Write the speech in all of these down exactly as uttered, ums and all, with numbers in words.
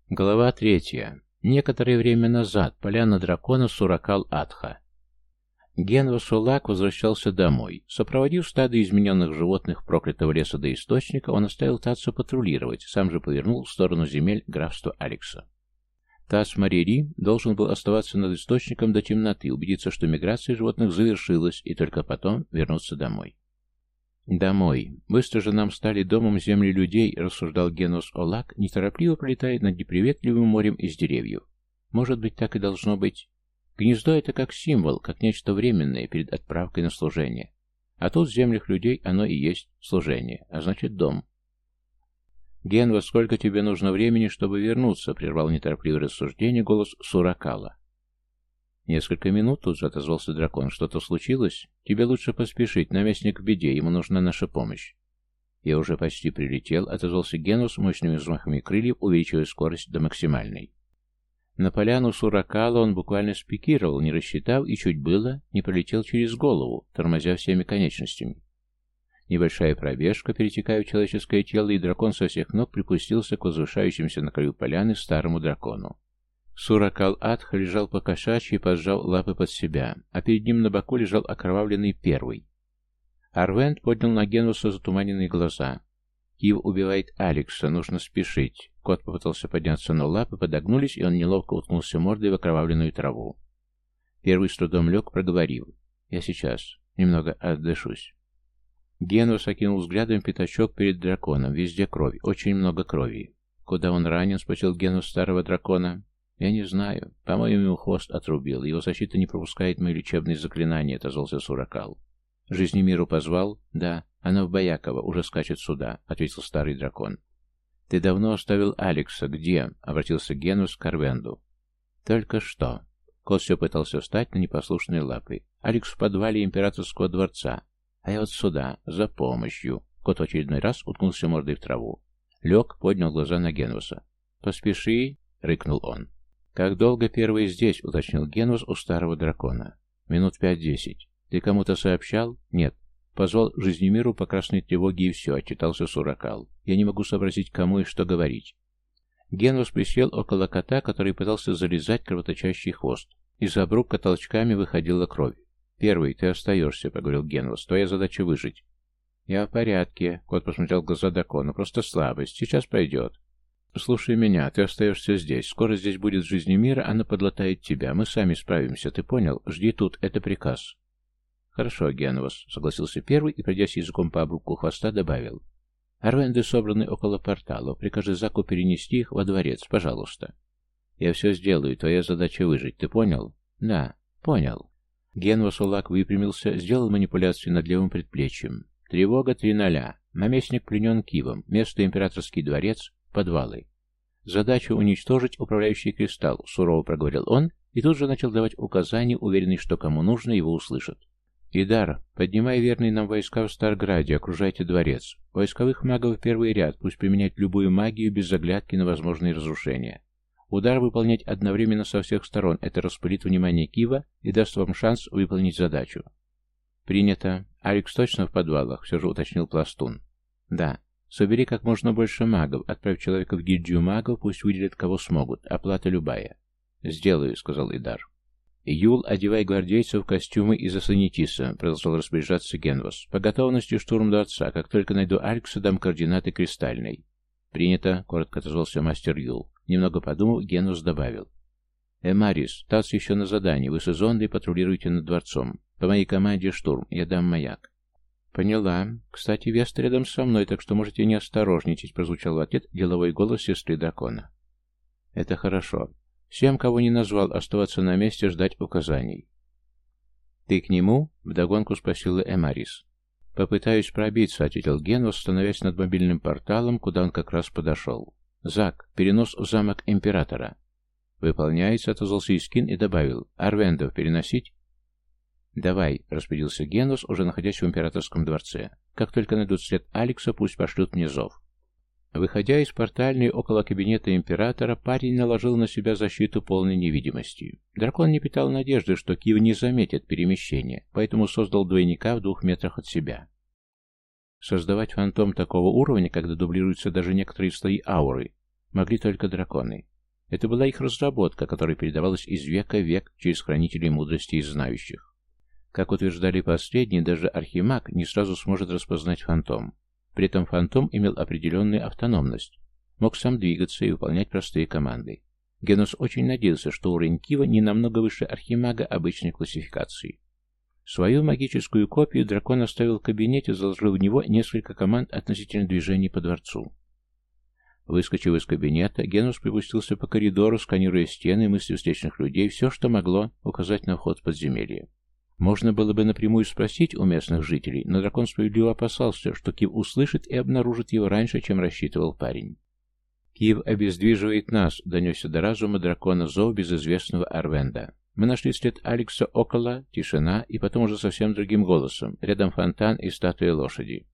Глава третья. Некоторое время назад. Поляна дракона Суракал-Атха. Генвас Улак возвращался домой. Сопроводив стадо измененных животных проклятого леса до источника, он оставил Татсу патрулировать, сам же повернул в сторону земель графства Алекса. Тас Марири должен был оставаться над источником до темноты, убедиться, что миграция животных завершилась, и только потом вернуться домой. «Домой. Быстро же нам стали домом земли людей», — рассуждал Генвас Улак, неторопливо пролетая над неприветливым морем из деревьев. «Может быть, так и должно быть. Гнездо — это как символ, как нечто временное перед отправкой на служение. А тут в землях людей оно и есть служение, а значит дом». «Генва, сколько тебе нужно времени, чтобы вернуться?» — прервал неторопливое рассуждение голос Суракала. «Несколько минут», — тут же отозвался дракон. «Что-то случилось? Тебе лучше поспешить, наместник в беде, ему нужна наша помощь». «Я уже почти прилетел», — отозвался Генвас мощными взмахами крыльев, увеличивая скорость до максимальной. На поляну Суракала он буквально спикировал, не рассчитав, и чуть было не пролетел через голову, тормозя всеми конечностями. Небольшая пробежка, перетекая в человеческое тело, и дракон со всех ног припустился к возвышающимся на краю поляны старому дракону. Суракал-Атха лежал по-кошачьи, поджав лапы под себя, а перед ним на боку лежал окровавленный первый. Арвент поднял на Генваса затуманенные глаза. «Кив убивает Алекса, нужно спешить». Кот попытался подняться, но лапы подогнулись, и он неловко уткнулся мордой в окровавленную траву. Первый с трудом лег, проговорив: «Я сейчас. Немного отдышусь». Генвас окинул взглядом пятачок перед драконом. Везде кровь, очень много крови. «Куда он ранен?» — спросил Генвас старого дракона. «Я не знаю. По-моему, ему хвост отрубил. Его защита не пропускает мои лечебные заклинания», — отозвался Суракал. «Жизнемиру позвал?» «Да. Она в Баяково. Уже скачет сюда», — ответил старый дракон. «Ты давно оставил Алекса. Где?» — обратился Генвас к Арвенду. «Только что». Кот все пытался встать на непослушные лапы. «Алекс в подвале императорского дворца. А я вот сюда, за помощью». Кот в очередной раз уткнулся мордой в траву. Лег, поднял глаза на Генваса. «Поспеши», — рыкнул он. «Как долго первый здесь?» — уточнил Генвас у старого дракона. «Минут пять-десять. Ты кому-то сообщал?» «Нет. Позвал Жизнемиру по красной тревоге и все», — отчитался Суракал. «Я не могу сообразить, кому и что говорить». Генвас присел около кота, который пытался залезать кровоточащий хвост. Из обрубка толчками выходила кровь. «Первый, ты остаешься», — поговорил Генвас. «Твоя задача выжить». «Я в порядке», — кот посмотрел в глаза дракона. «Просто слабость. Сейчас пройдет». «Слушай меня, ты остаешься здесь. Скоро здесь будет Жизнемира, она подлатает тебя. Мы сами справимся, ты понял? Жди тут, это приказ». «Хорошо, Генвас», — согласился первый и, пройдясь языком по обрубку хвоста, добавил. «Арвенды собраны около портала. Прикажи Заку перенести их во дворец, пожалуйста». «Я все сделаю. Твоя задача выжить. Ты понял?» «Да, понял». Генвас Улак выпрямился, сделал манипуляцию над левым предплечьем. «Тревога три ноля. Наместник пленен Кивом. Место императорский дворец. Подвалы. Задача уничтожить управляющий кристалл», — сурово проговорил он, и тут же начал давать указания, уверенный, что кому нужно, его услышат. «Идар, поднимай верные нам войска в Старграде, окружайте дворец. Войсковых магов в первый ряд, пусть применять любую магию без заглядки на возможные разрушения. Удар выполнять одновременно со всех сторон, это распылит внимание Кива и даст вам шанс выполнить задачу». «Принято. Алекс точно в подвалах?» — все же уточнил Пластун. «Да. Собери как можно больше магов, отправь человека в гильдию магов, пусть выделят кого смогут, оплата любая». «Сделаю», — сказал Идар. «Юл, одевай гвардейцев в костюмы из Асанитиса», — продолжал распоряжаться Генвас. «По готовности штурм дворца. Как только найду Алекса, дам координаты Кристальной». «Принято», — коротко отозвался мастер Юл. Немного подумав, Генвас добавил. «Эмарис, Тац еще на задании. Вы с Изондой патрулируете над дворцом. По моей команде штурм. Я дам маяк». «Поняла. Кстати, Веста рядом со мной, так что можете не осторожничать», — прозвучал в ответ деловой голос сестры дракона. «Это хорошо. Всем, кого не назвал, оставаться на месте, ждать указаний». «Ты к нему?» — вдогонку спросила Эмарис. «Попытаюсь пробиться», — ответил Генвас, становясь над мобильным порталом, куда он как раз подошел. «Зак, перенос в замок Императора». «Выполняется», — отозвался Искин и добавил. «Арвендов переносить?» «Давай», — распорядился Генвас, уже находясь в императорском дворце. «Как только найдут след Алекса, пусть пошлют мне зов». Выходя из портальной около кабинета императора, парень наложил на себя защиту полной невидимости. Дракон не питал надежды, что Кив не заметит перемещение, поэтому создал двойника в двух метрах от себя. Создавать фантом такого уровня, когда дублируются даже некоторые слои ауры, могли только драконы. Это была их разработка, которая передавалась из века в век через хранителей мудрости и знающих. Как утверждали последние, даже архимаг не сразу сможет распознать фантом. При этом фантом имел определенную автономность, мог сам двигаться и выполнять простые команды. Генос очень надеялся, что уровень Кива не намного выше архимага обычной классификации. Свою магическую копию дракон оставил в кабинете, заложив в него несколько команд относительно движений по дворцу. Выскочив из кабинета, Генос припустился по коридору, сканируя стены, мысли встречных людей, все, что могло указать на вход в подземелье. Можно было бы напрямую спросить у местных жителей, но дракон справедливо опасался, что Кив услышит и обнаружит его раньше, чем рассчитывал парень. «Кив обездвиживает нас», — донесся до разума дракона зов безызвестного Арвенда. Мы нашли след Алекса около, тишина, и потом уже совсем другим голосом, рядом фонтан и статуя лошади.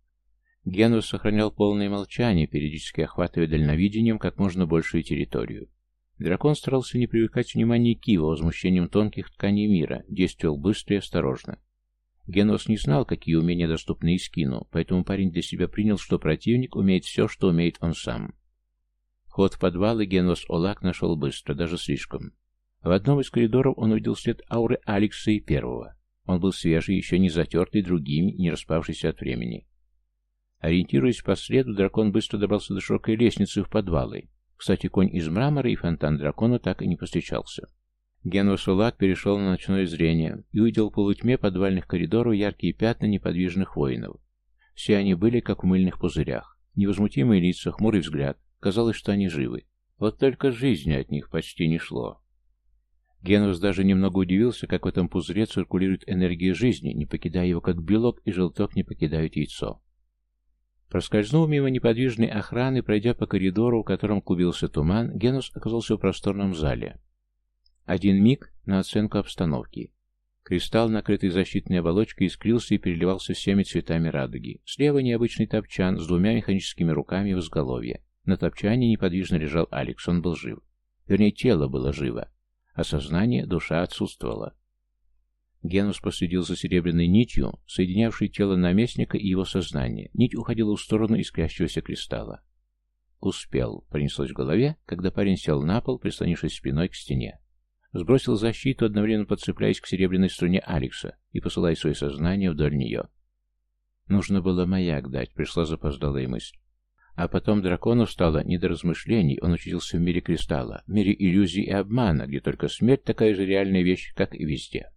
Генус сохранял полное молчание, периодически охватывая дальновидением как можно большую территорию. Дракон старался не привлекать внимания Кива возмущением тонких тканей мира, действовал быстро и осторожно. Генос не знал, какие умения доступны Искину, поэтому парень для себя принял, что противник умеет все, что умеет он сам. Вход в подвалы Генос Олак нашел быстро, даже слишком. В одном из коридоров он увидел след ауры Алекса и Первого. Он был свежий, еще не затертый другими, не распавшийся от времени. Ориентируясь по следу, дракон быстро добрался до широкой лестницы в подвалы. Кстати, конь из мрамора и фонтан дракона так и не повстречался. Генос Олак перешел на ночное зрение и увидел в полутьме подвальных коридоров яркие пятна неподвижных воинов. Все они были как в мыльных пузырях. Невозмутимые лица, хмурый взгляд. Казалось, что они живы. Вот только жизни от них почти не шло. Генос даже немного удивился, как в этом пузыре циркулирует энергия жизни, не покидая его как белок и желток не покидают яйцо. Проскользнув мимо неподвижной охраны, пройдя по коридору, в котором клубился туман, Генос оказался в просторном зале. Один миг на оценку обстановки. Кристалл, накрытый защитной оболочкой, искрился и переливался всеми цветами радуги. Слева необычный топчан с двумя механическими руками в изголовье. На топчане неподвижно лежал Алекс, он был жив. Вернее, тело было живо, а сознание, душа отсутствовала. Генус последил за серебряной нитью, соединявшей тело наместника и его сознание. Нить уходила в сторону искрящегося кристалла. «Успел», — пронеслось в голове, когда парень сел на пол, прислонившись спиной к стене. Сбросил защиту, одновременно подцепляясь к серебряной струне Алекса и посылая свое сознание вдоль нее. Нужно было маяк дать, пришла запоздалая мысль. А потом дракону стало не до размышлений, он очутился в мире кристалла, в мире иллюзий и обмана, где только смерть такая же реальная вещь, как и везде.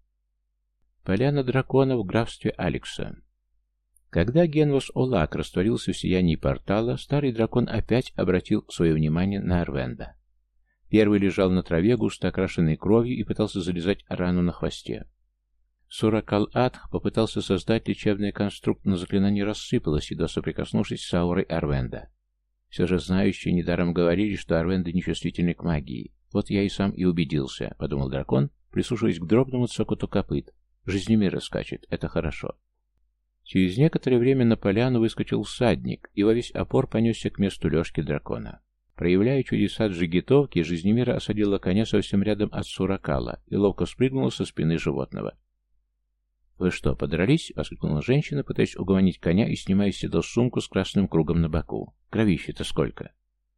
Поляна дракона в графстве Алекса. Когда Генвос Олак растворился в сиянии портала, старый дракон опять обратил свое внимание на Арвенда. Первый лежал на траве, густо окрашенной кровью, и пытался залезать рану на хвосте. Суракал-Адх попытался создать лечебный конструкт, но заклинание рассыпалось, едва соприкоснувшись с аурой Арвенда. Все же знающие недаром говорили, что Арвенды нечувствительны к магии. Вот я и сам и убедился, — подумал дракон, прислушиваясь к дробному цокоту копыт. Жизнемир скачет, это хорошо. Через некоторое время на поляну выскочил всадник, и во весь опор понесся к месту лёжки дракона. Проявляя чудеса джигитовки, Жизнемира осадила коня совсем рядом от Суракала и ловко спрыгнула со спины животного. «Вы что, подрались?» — воскликнула женщина, пытаясь угомонить коня и снимая с седла сумку с красным кругом на боку. «Кровище-то сколько?»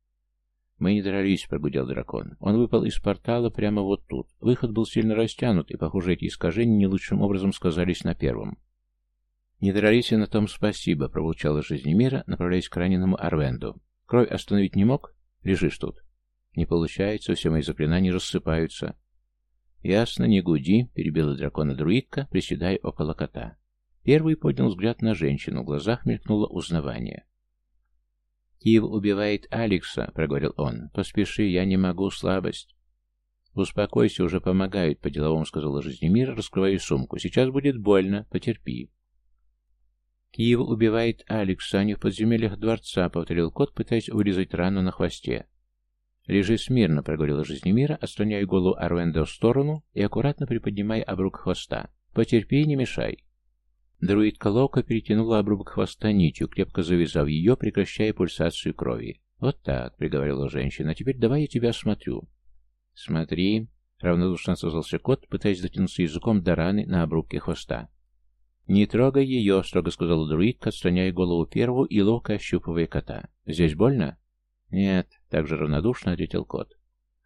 «Мы не дрались», — прогудел дракон. Он выпал из портала прямо вот тут. Выход был сильно растянут, и, похоже, эти искажения не лучшим образом сказались на первом. «Не дрались, и на том спасибо», — пробурчала Жизнемира, направляясь к раненому Арвенду. «Кровь остановить не мог? Лежишь тут». «Не получается, все мои заклинания рассыпаются». «Ясно, не гуди», — перебила дракона друидка, приседая около кота. Первый поднял взгляд на женщину, в глазах мелькнуло узнавание. «Кив убивает Алекса», — проговорил он. «Поспеши, я не могу, слабость». «Успокойся, уже помогают», — по-деловому сказала Жизнемира, раскрывая сумку. «Сейчас будет больно, потерпи». «Кив убивает Алекса, а не в подземельях дворца», — повторил кот, пытаясь вырезать рану на хвосте. «Лежи смирно», — проговорила Жизнемира, отстраняя голову Арвенда в сторону и аккуратно приподнимая обрубок хвоста. «Потерпи и не мешай». Друидка ловко перетянула обрубок хвоста нитью, крепко завязав ее, прекращая пульсацию крови. «Вот так», — приговорила женщина, — «а теперь давай я тебя осмотрю». «Смотри», — равнодушно отозвался кот, пытаясь дотянуться языком до раны на обрубке хвоста. «Не трогай ее», — строго сказала друидка, отстраняя голову первого и ловко ощупывая кота. «Здесь больно?» «Нет», — также равнодушно ответил кот.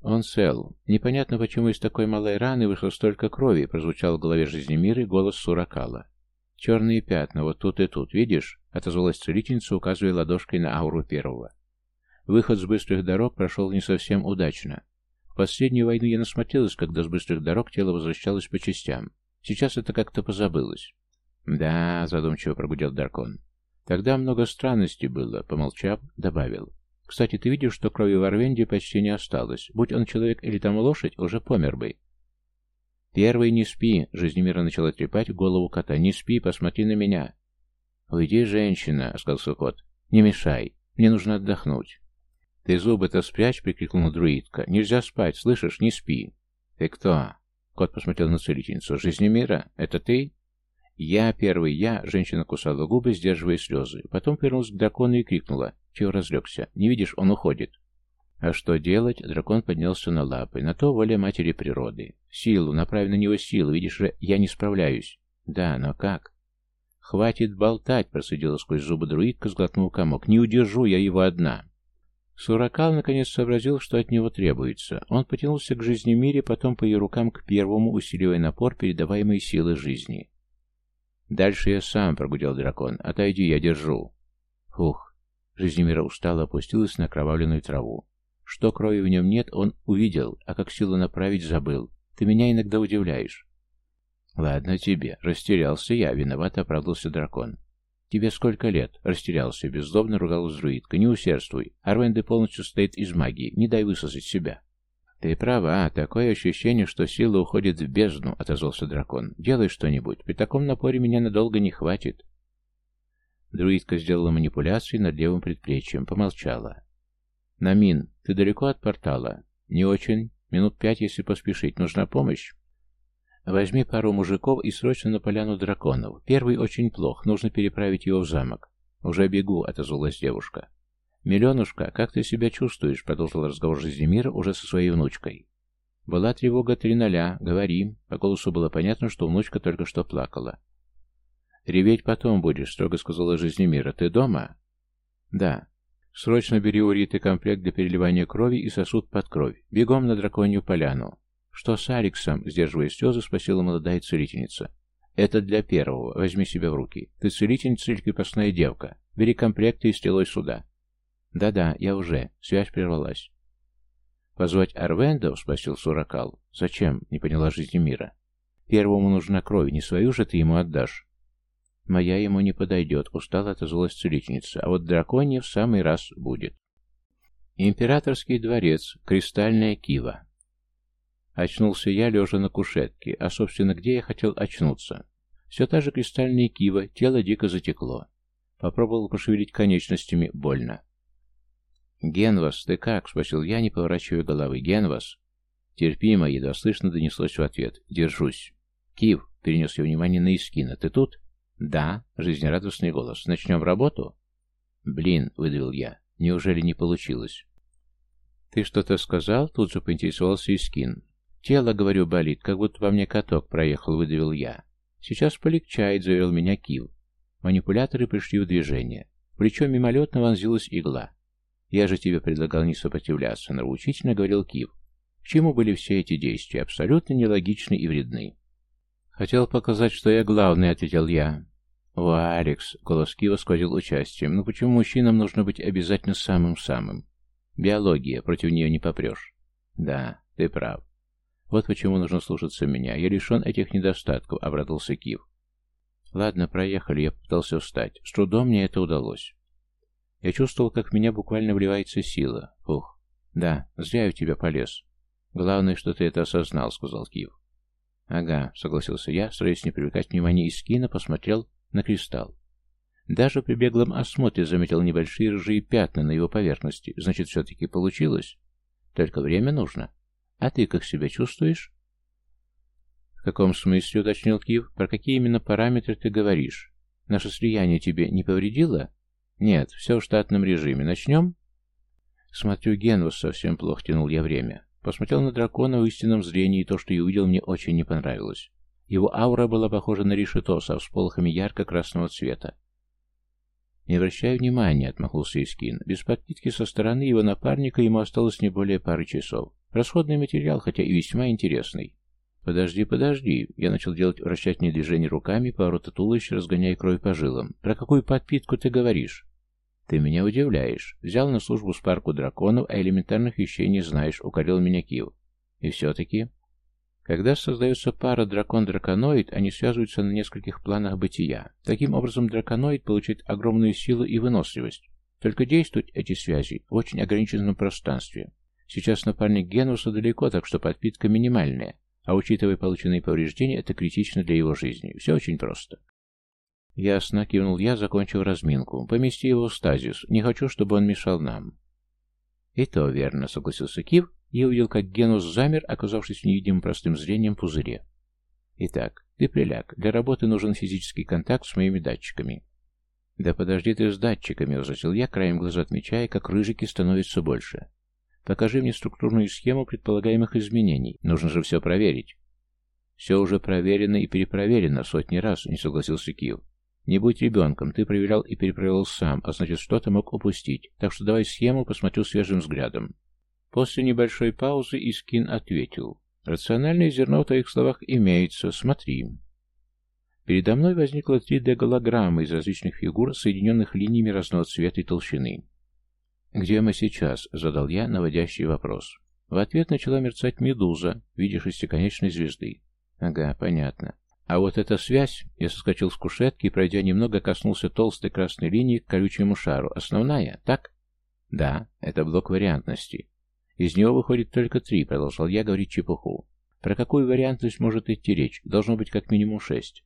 Он цел. Непонятно, почему из такой малой раны вышло столько крови, прозвучал в голове Жизнемира голос Суракала. Черные пятна, вот тут и тут, видишь? Отозвалась целительница, указывая ладошкой на ауру первого. Выход с быстрых дорог прошел не совсем удачно. В последнюю войну я насмотрелась, когда с быстрых дорог тело возвращалось по частям. Сейчас это как-то позабылось. Да, задумчиво прогудел дракон. Тогда много странностей было, помолчав, добавил. Кстати, ты видишь, что крови в Арвенде почти не осталось. Будь он человек или там лошадь, уже помер бы. Первый, не спи, Жизнемира начала трепать голову кота. Не спи, посмотри на меня. Уйди, женщина, оскался кот. Не мешай, мне нужно отдохнуть. Ты зубы-то спрячь, прикрикнула друидка. Нельзя спать, слышишь, не спи. Ты кто? Кот посмотрел на целительницу. Жизнемира, это ты? Я первый, я, женщина кусала губы, сдерживая слезы. Потом повернулась к дракону и крикнула. Чего разлегся? Не видишь, он уходит. А что делать? Дракон поднялся на лапы. На то воля матери природы. Силу, направь на него силу. Видишь же, я не справляюсь. Да, но как? Хватит болтать, процедила сквозь зубы друидка, сглотнув комок. Не удержу я его одна. Суракал наконец сообразил, что от него требуется. Он потянулся к Жизнемире, потом по ее рукам к первому, усиливая напор передаваемой силы жизни. «Дальше я сам», — прогудел дракон. «Отойди, я держу». Фух. Жизнемира устало опустилась на окровавленную траву. Что крови в нем нет, он увидел, а как силу направить забыл. Ты меня иногда удивляешь. Ладно тебе, растерялся я, виновато оправдался дракон. Тебе сколько лет? Растерялся, беззлобно ругалась друидка. Не усердствуй. Арвенде полностью состоит из магии, не дай высосать себя. Ты права, такое ощущение, что сила уходит в бездну, отозвался дракон. Делай что-нибудь, при таком напоре меня надолго не хватит. Друидка сделала манипуляции над левым предплечьем, помолчала. Намин, ты далеко от портала? Не очень. Минут пять, если поспешить. Нужна помощь? Возьми пару мужиков и срочно на поляну драконов. Первый очень плох, нужно переправить его в замок. Уже бегу, отозвалась девушка. Миленушка, как ты себя чувствуешь? Продолжил разговор Жизнемира уже со своей внучкой. Была тревога три ноля, говори. По голосу было понятно, что внучка только что плакала. Реветь потом будешь, строго сказала Жизнемира. Ты дома? Да. Срочно бери у Риты комплект для переливания крови и сосуд под кровь. Бегом на драконью поляну. Что с Алексом? Сдерживая слезы, спросила молодая целительница. Это для первого. Возьми себя в руки. Ты целительница или крепостная девка. Бери комплекты и стрелой сюда. Да-да, я уже. Связь прервалась. Позвать Арвендов? Спросил Суракал. Зачем? Не поняла Жизнемира. Первому нужна кровь. Не свою же ты ему отдашь. Моя ему не подойдет, устало отозвалась целительница, а вот драконья в самый раз будет. Императорский дворец, кристальная кива. Очнулся я, лежа на кушетке, а, собственно, где я хотел очнуться? Все та же кристальная кива, тело дико затекло. Попробовал пошевелить конечностями, больно. «Генвас, ты как?» — спросил я, не поворачивая головы. «Генвас?» «Терпимо», — едва слышно донеслось в ответ. «Держусь». «Кив», — перенес я внимание на Искина, — «ты тут?» «Да», — жизнерадостный голос. «Начнем работу?» «Блин», — выдавил я. «Неужели не получилось?» «Ты что-то сказал?» — тут же поинтересовался Искин. «Тело, говорю, болит, как будто по мне каток проехал», — выдавил я. «Сейчас полегчает», — заверил меня Кив. Манипуляторы пришли в движение. В плечо мимолетно вонзилась игла. «Я же тебе предлагал не сопротивляться», — нравоучительно говорил Кив. К чему были все эти действия? Абсолютно нелогичны и вредны. «Хотел показать, что я главный», — ответил я. «О, Алекс», — голос Кива сквозил участием, «ну почему мужчинам нужно быть обязательно самым-самым? Биология, против нее не попрешь». «Да, ты прав. Вот почему нужно слушаться меня. Я лишен этих недостатков», — обрадовался Кив. «Ладно, проехали», — я попытался встать. С трудом мне это удалось. Я чувствовал, как в меня буквально вливается сила. Фух. «Да, зря я в тебя полез. Главное, что ты это осознал», — сказал Кив. «Ага», — согласился я, стараясь не привлекать внимания Искина, посмотрел на кристалл. Даже при беглом осмотре заметил небольшие рыжие пятна на его поверхности. Значит, все-таки получилось? Только время нужно. А ты как себя чувствуешь? В каком смысле, уточнил Кив? Про какие именно параметры ты говоришь? Наше слияние тебе не повредило? Нет, все в штатном режиме. Начнем? Смотрю, Генвас совсем плохо, тянул я время. Посмотрел на дракона в истинном зрении, и то, что я увидел, мне очень не понравилось. Его аура была похожа на решето со всполохами ярко-красного цвета. «Не обращай внимания», — отмахнулся Искин. Без подпитки со стороны его напарника ему осталось не более пары часов. Расходный материал, хотя и весьма интересный. «Подожди, подожди!» Я начал делать вращательные движения руками, повороты туловища, разгоняя кровь по жилам. «Про какую подпитку ты говоришь?» «Ты меня удивляешь. Взял на службу спарку драконов, а элементарных вещей не знаешь», — укорил меня Кив. «И все-таки...» Когда создается пара дракон-драконоид, они связываются на нескольких планах бытия. Таким образом, драконоид получает огромную силу и выносливость. Только действуют эти связи в очень ограниченном пространстве. Сейчас напарник Генуса далеко, так что подпитка минимальная. А учитывая полученные повреждения, это критично для его жизни. Все очень просто. Ясно, кивнул я, закончив разминку. Помести его в стазис. Не хочу, чтобы он мешал нам. И то верно, согласился Кив. Я увидел, как Генус замер, оказавшись в невидимом простым зрением пузыре. Итак, ты приляг. Для работы нужен физический контакт с моими датчиками. Да подожди ты с датчиками, возразил я, краем глаза отмечая, как рыжики становятся больше. Покажи мне структурную схему предполагаемых изменений. Нужно же все проверить. Все уже проверено и перепроверено сотни раз, не согласился Кив. Не будь ребенком, ты проверял и перепроверил сам, а значит, что-то мог упустить. Так что давай схему посмотрю свежим взглядом. После небольшой паузы Искин ответил. Рациональное зерно в твоих словах имеется. Смотри. Передо мной возникла три дэ-голограмма из различных фигур, соединенных линиями разного цвета и толщины. «Где мы сейчас?» — задал я наводящий вопрос. В ответ начала мерцать медуза в виде шестиконечной звезды. «Ага, понятно. А вот эта связь...» Я соскочил с кушетки и, пройдя немного, коснулся толстой красной линии к колючему шару. «Основная, так?» «Да, это блок вариантности. Из него выходит только три», — продолжал я говорить чепуху. «Про какую вариантность может идти речь? Должно быть как минимум шесть».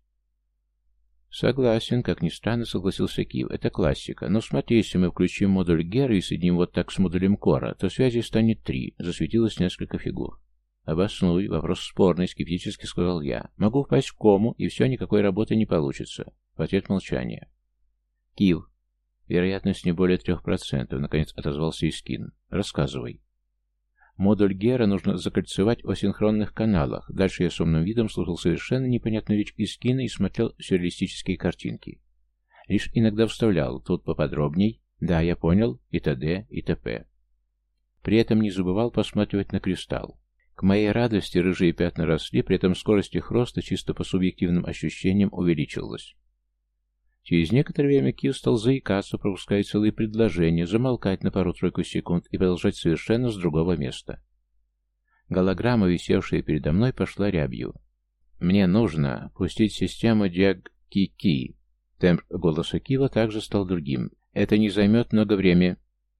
«Согласен, как ни странно, согласился Кив. Это классика. Но смотри, если мы включим модуль Гера и соединим вот так с модулем Кора, то связей станет три», — засветилось несколько фигур. «Обоснуй, вопрос спорный», — скептически сказал я. «Могу впасть в кому, и все, никакой работы не получится». В ответ молчание. «Кив, вероятность не более трех процентов», — наконец отозвался Искин. «Рассказывай». Модуль Гера нужно закольцевать в асинхронных каналах. Дальше я с умным видом слушал совершенно непонятную речь Искина и смотрел сюрреалистические картинки. Лишь иногда вставлял «тут поподробней», «да, я понял», и т.д. и т.п. При этом не забывал посматривать на кристалл. К моей радости рыжие пятна росли, при этом скорость их роста чисто по субъективным ощущениям увеличилась. Через некоторое время Кив стал заикаться, пропуская целые предложения, замолкать на пару-тройку секунд и продолжать совершенно с другого места. Голограмма, висевшая передо мной, пошла рябью. «Мне нужно пустить систему Диаг-Ки-Ки». Темп голоса Кива также стал другим. «Это не займет много времени».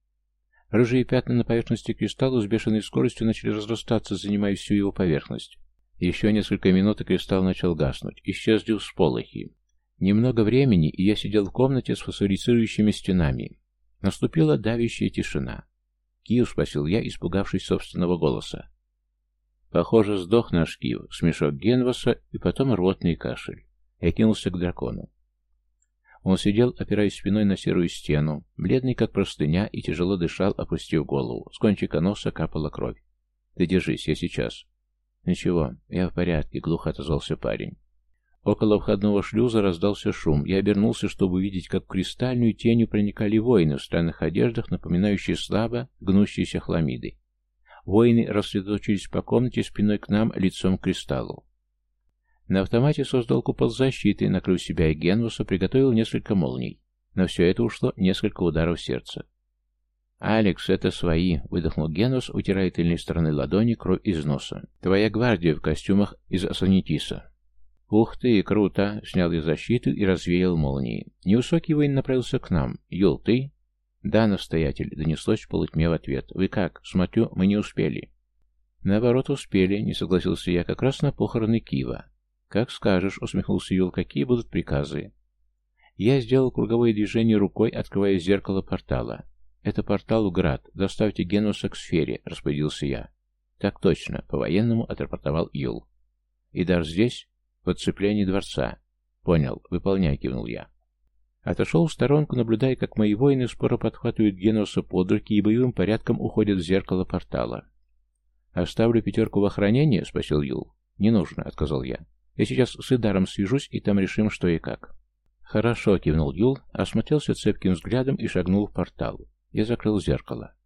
Рыжие пятна на поверхности кристалла с бешеной скоростью начали разрастаться, занимая всю его поверхность. Еще несколько минут, и кристалл начал гаснуть. Исчезли всполохи. Немного времени, и я сидел в комнате с фосфорицирующими стенами. Наступила давящая тишина. «Кив», — спросил я, испугавшись собственного голоса. Похоже, сдох наш Кив, смешок Генваса и потом рвотный кашель. Я кинулся к дракону. Он сидел, опираясь спиной на серую стену, бледный как простыня, и тяжело дышал, опустив голову. С кончика носа капала кровь. «Ты держись, я сейчас». «Ничего, я в порядке», — глухо отозвался парень. Около входного шлюза раздался шум. Я обернулся, чтобы увидеть, как в кристальную тенью проникали воины в странных одеждах, напоминающие слабо гнущиеся хламиды. Воины рассредоточились по комнате спиной к нам, лицом к кристаллу. На автомате создал купол защиты, накрыв себя и Генвуса, приготовил несколько молний. На все это ушло несколько ударов сердца. «Алекс, это свои!» — выдохнул Генвус, утирая тыльной стороной ладони кровь из носа. «Твоя гвардия в костюмах из Асанитиса». «Ух ты, круто!» — снял я защиту и развеял молнии. Невысокий воин направился к нам. «Юл, ты?» «Да, настоятель», — донеслось в полутьме в ответ. «Вы как? Смотрю, мы не успели». «Наоборот, успели», — не согласился я, как раз на похороны Кива. «Как скажешь», — усмехнулся Юл, — «какие будут приказы?» Я сделал круговое движение рукой, открывая зеркало портала. «Это портал в Град. Доставьте Генуса к сфере», — распорядился я. «Так точно», — по-военному отрапортовал Юл. «Идар здесь?» «В отцеплении дворца». «Понял. Выполняй», — кивнул я. Отошел в сторонку, наблюдая, как мои воины споро подхватывают Генуса под руки и боевым порядком уходят в зеркало портала. «Оставлю пятерку в охранение?» — спросил Юл. «Не нужно», — отказал я. «Я сейчас с Идаром свяжусь, и там решим, что и как». «Хорошо», — кивнул Юл, осмотрелся цепким взглядом и шагнул в портал. Я закрыл зеркало.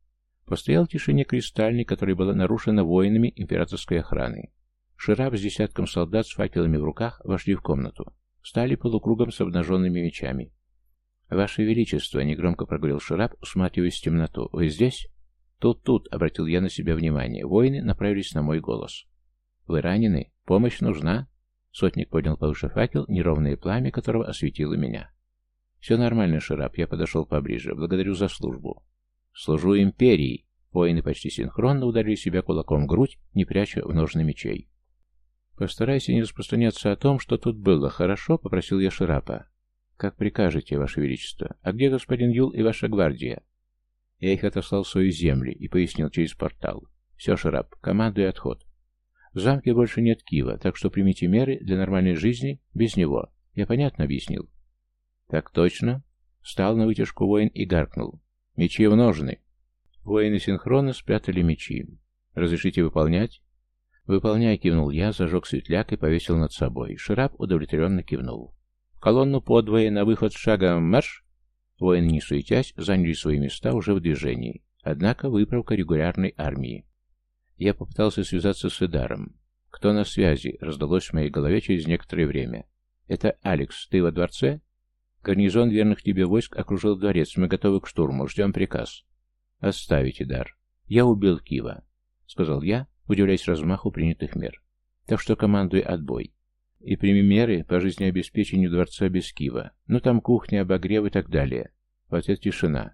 Постоял в тишине Кристальный, которая была нарушена воинами императорской охраны. Шираб с десятком солдат с факелами в руках вошли в комнату. Стали полукругом с обнаженными мечами. «Ваше Величество», — негромко проговорил Шираб, усматриваясь в темноту, — «вы здесь?» «Тут-тут», — обратил я на себя внимание. Воины направились на мой голос. «Вы ранены? Помощь нужна?» Сотник поднял повыше факел, неровное пламя которого осветило меня. «Все нормально, Шираб», — я подошел поближе. «Благодарю за службу». «Служу империи!» Воины почти синхронно ударили себя кулаком в грудь, не пряча в ножны мечей. «Постарайся не распространяться о том, что тут было, хорошо?» — попросил я Ширапа. «Как прикажете, Ваше Величество. А где господин Юл и ваша гвардия?» Я их отослал в свою землю и пояснил через портал. «Все, Ширап, командуй отход. В замке больше нет Кива, так что примите меры для нормальной жизни без него. Я понятно объяснил?» «Так точно». Встал на вытяжку воин и гаркнул. «Мечи в ножны!» Воины синхронно спрятали мечи. «Разрешите выполнять?» «Выполняй», — кивнул я, зажег светляк и повесил над собой. Ширап удовлетворенно кивнул. «Колонну подвое, на выход шагом марш!» Воины, не суетясь, заняли свои места уже в движении. Однако выправка регулярной армии. Я попытался связаться с Идаром. «Кто на связи?» — раздалось в моей голове через некоторое время. «Это Алекс. Ты во дворце?» «Гарнизон верных тебе войск окружил дворец. Мы готовы к штурму. Ждем приказ». «Отставить, Идар. Я убил Кива», — сказал я, удивляясь размаху принятых мер. «Так что командуй отбой. И прими меры по жизнеобеспечению дворца без Кива. Ну там кухня, обогрев и так далее». В ответ тишина.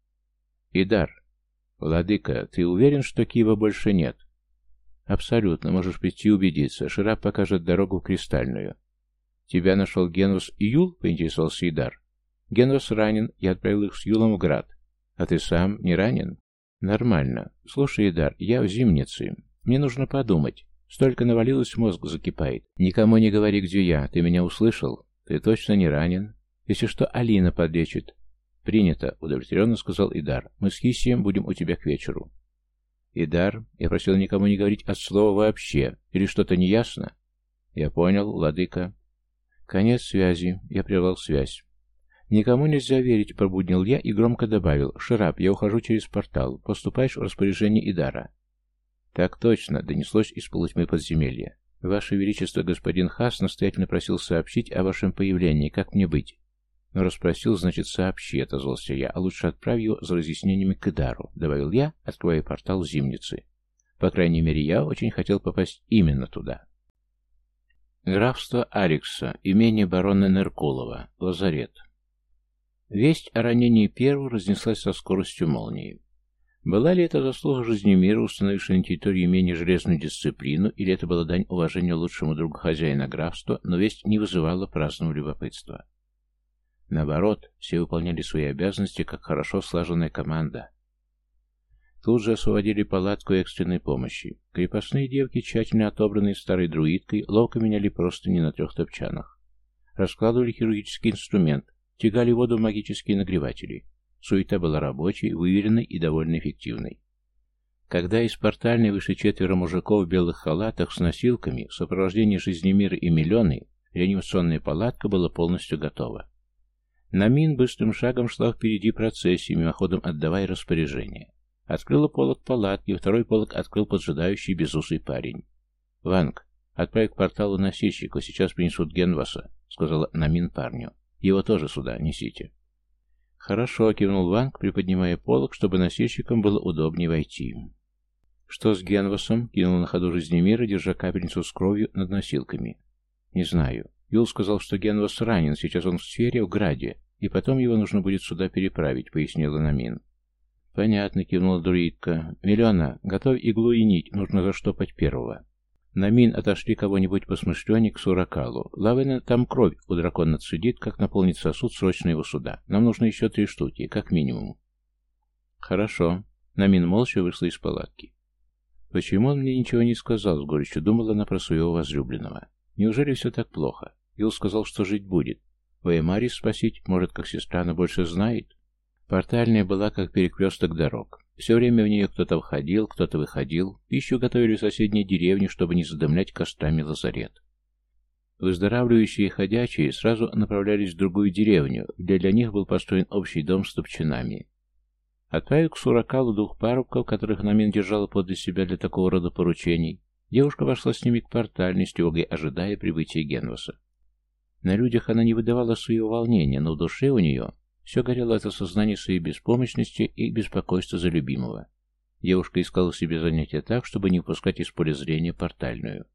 «Идар. Владыка, ты уверен, что Кива больше нет?» «Абсолютно. Можешь прийти убедиться. Ширап покажет дорогу в Кристальную». «Тебя нашел Генвас и Юл?» — поинтересовался Идар. «Генвас ранен. Я отправил их с Юлом в град. А ты сам не ранен?» «Нормально. Слушай, Идар, я в Зимнице. Мне нужно подумать. Столько навалилось, мозг закипает. Никому не говори, где я. Ты меня услышал? Ты точно не ранен? Если что, Алина подлечит». «Принято», — удовлетворенно сказал Идар. «Мы с Хисием будем у тебя к вечеру». «Идар, я просил никому не говорить от слова вообще. Или что-то неясно?» «Я понял, владыка». «Конец связи». Я прервал связь. «Никому нельзя верить», — пробуднил я и громко добавил. «Ширап, я ухожу через портал. Поступаешь в распоряжение Идара». «Так точно», — донеслось из полутьмы подземелья. «Ваше Величество, господин Хас настоятельно просил сообщить о вашем появлении. Как мне быть?» «Ну, расспросил, значит, сообщи», — отозвался я. «А лучше отправь его за разъяснениями к Идару», — добавил я, открывая портал в Зимницы. По крайней мере, я очень хотел попасть именно туда. Графство Алекса, имение барона Неркулова, лазарет. Весть о ранении первого разнеслась со скоростью молнии. Была ли это заслуга Жизнемира, установившей на территории имения железную дисциплину, или это была дань уважения лучшему другу хозяина графства, но весть не вызывала праздного любопытства. Наоборот, все выполняли свои обязанности, как хорошо слаженная команда. Тут же освободили палатку экстренной помощи. Крепостные девки, тщательно отобранные старой друидкой, ловко меняли простыни на трех топчанах. Раскладывали хирургический инструмент, тягали воду в магические нагреватели. Суета была рабочей, выверенной и довольно эффективной. Когда из портальной вышли четверо мужиков в белых халатах с носилками, в сопровождении Жизнемира и Миллионы, реанимационная палатка была полностью готова. Намин быстрым шагом шла впереди процессии, мимоходом отдавая распоряжение. Открыла полог палатки, второй полог открыл поджидающий безусый парень. «Ванг, отправь к порталу носильщика, сейчас принесут Генваса», — сказала Намин парню. «Его тоже сюда несите». «Хорошо», — кивнул Ванг, приподнимая полог, чтобы носильщикам было удобнее войти. «Что с Генвасом?» — кинул на ходу Жизнемира, держа капельницу с кровью над носилками. «Не знаю. Юл сказал, что Генвас ранен, сейчас он в сфере, в граде, и потом его нужно будет сюда переправить», — пояснила Намин. «Понятно», — кивнула друидка. «Миллиона, готовь иглу и нить, нужно заштопать первого». Намин, отошли кого-нибудь посмышленней к Суракалу. Лавена, там кровь у дракона цедит, как наполнить сосуд, срочно его сюда. Нам нужно еще три штуки, как минимум». «Хорошо». Намин молча вышла из палатки. «Почему он мне ничего не сказал?» — с горечью думала она про своего возлюбленного. «Неужели все так плохо? Юл сказал, что жить будет. Веймарис спасить, может, как сестра, она больше знает?» Портальная была как перекресток дорог. Все время в нее кто-то входил, кто-то выходил. Пищу готовили в соседней деревне, чтобы не задымлять кострами лазарет. Выздоравливающие ходячие сразу направлялись в другую деревню, где для них был построен общий дом с топчанами. Отправив к Суракалу двух парубков, которых Намин держала подле себя для такого рода поручений, девушка пошла с ними к портальной, с тревогой ожидая прибытия Генваса. На людях она не выдавала своего волнения, но в душе у нее все горело от осознания своей беспомощности и беспокойства за любимого. Девушка искала себе занятия так, чтобы не упускать из поля зрения портальную.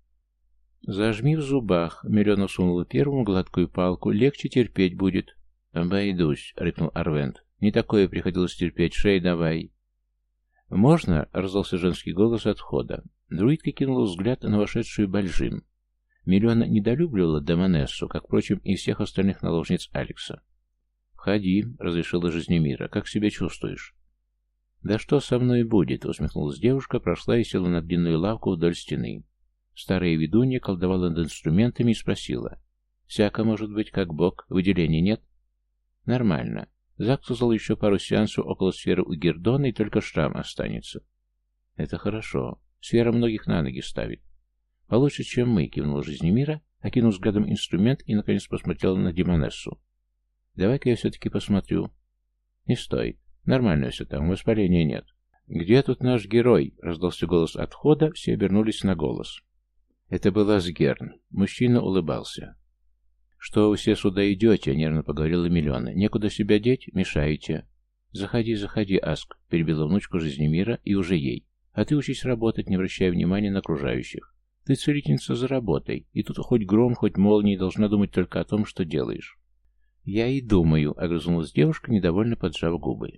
«Зажми в зубах», — Миллиона сунула первому гладкую палку, — «легче терпеть будет». «Обойдусь», — рыкнул Арвент. «Не такое приходилось терпеть, шей давай». «Можно?» — раздался женский голос от входа. Друидка кинула взгляд на вошедшую Бальжим. Миллиона недолюбливала Демонессу, как, впрочем, и всех остальных наложниц Алекса. «Входи», — разрешила Жизнемира. «Как себя чувствуешь?» «Да что со мной будет?» — усмехнулась девушка, прошла и села на длинную лавку вдоль стены. Старая ведунья колдовала над инструментами и спросила. «Всяко может быть, как бог, выделений нет?» «Нормально. Зак сказал еще пару сеансов около сферы у Гердона, и только шрам останется». «Это хорошо. Сфера многих на ноги ставит». «Получше, чем мы», — кивнула Жизнемира, окинув взглядом инструмент и, наконец, посмотрела на Демонессу. «Давай-ка я все-таки посмотрю». «Не стоит. Нормально все там, воспаления нет». «Где тут наш герой?» — раздался голос от входа, все обернулись на голос. Это был Асгерн. Мужчина улыбался. «Что вы все сюда идете?» — нервно поговорила Миллиона. «Некуда себя деть? Мешаете». «Заходи, заходи, Аск», — перебила внучку Жизнемира и уже ей. «А ты учись работать, не обращая внимания на окружающих. Ты целительница за работой, и тут хоть гром, хоть молния должна думать только о том, что делаешь». «Я и думаю», — огрызнулась девушка, недовольно поджав губы.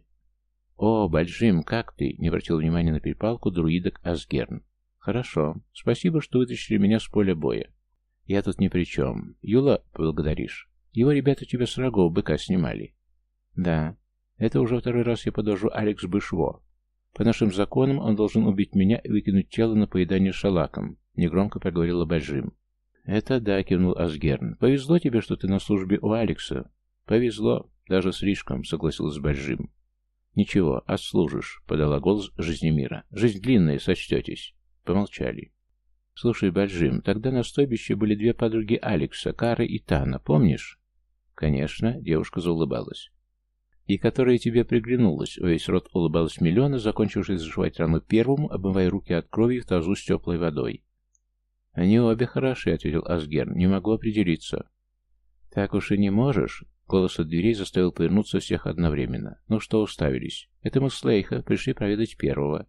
«О, Бальжим, как ты?» — не обратил внимания на перепалку друидок Асгерн. «Хорошо. Спасибо, что вытащили меня с поля боя. Я тут ни при чем. Юла, благодаришь. Его ребята тебя с рогов быка снимали». «Да. Это уже второй раз я подожжу Алекс Бышво. По нашим законам он должен убить меня и выкинуть тело на поедание шалаком», — негромко проговорила Бальжим. «Это да», — кивнул Асгерн. «Повезло тебе, что ты на службе у Алекса». «Повезло. Даже слишком», — согласилась Бальжим. «Ничего, отслужишь», — подала голос Жизнемира. «Жизнь длинная, сочтетесь». Помолчали. «Слушай, Бальжим, тогда на стойбище были две подруги Алекса, Кара и Тана, помнишь?» «Конечно», — девушка заулыбалась. «И которая тебе приглянулась», — во весь рот улыбалась Миллиона, закончившись зашивать рану первому, обмывая руки от крови в тазу с теплой водой. «Они обе хороши», — ответил Асгерн, — «не могу определиться». «Так уж и не можешь?» — голос от дверей заставил повернуться всех одновременно. «Ну что уставились? Это мы с Лейха пришли проведать первого».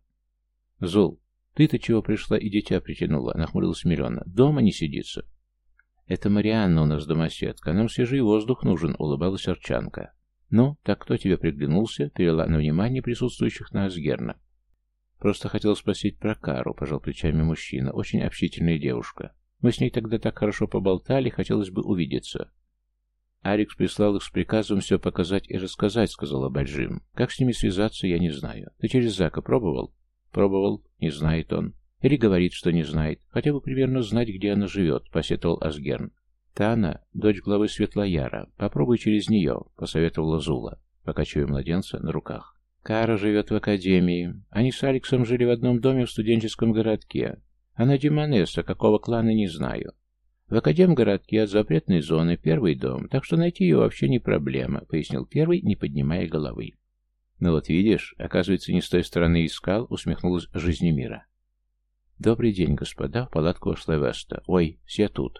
«Зул, ты-то чего пришла и дитя притянула?» — нахмурилась Миллиона. «Дома не сидится». «Это Марианна у нас домоседка. Нам свежий воздух нужен», — улыбалась Арчанка. «Ну, так кто тебе приглянулся?» — перевела на внимание присутствующих на Асгерна. «Просто хотел спросить про Кару», — пожал плечами мужчина. «Очень общительная девушка. Мы с ней тогда так хорошо поболтали, хотелось бы увидеться». «Алекс прислал их с приказом все показать и рассказать», — сказала Бальжим. «Как с ними связаться, я не знаю. Ты через Зака пробовал?» «Пробовал. Не знает он. Или говорит, что не знает. Хотя бы примерно знать, где она живет», — посетовал Асгерн. «Тана, дочь главы Светлояра. Попробуй через нее», — посоветовала Зула, покачивая младенца на руках. «Кара живет в академии. Они с Алексом жили в одном доме в студенческом городке. Она Демонесса, какого клана не знаю. В академгородке от запретной зоны первый дом, так что найти ее вообще не проблема», — пояснил первый, не поднимая головы. «Ну вот видишь, оказывается, не с той стороны искал», — усмехнулась Жизнемира. «Добрый день, господа», — в палатку вошла Веста. «Ой, все тут».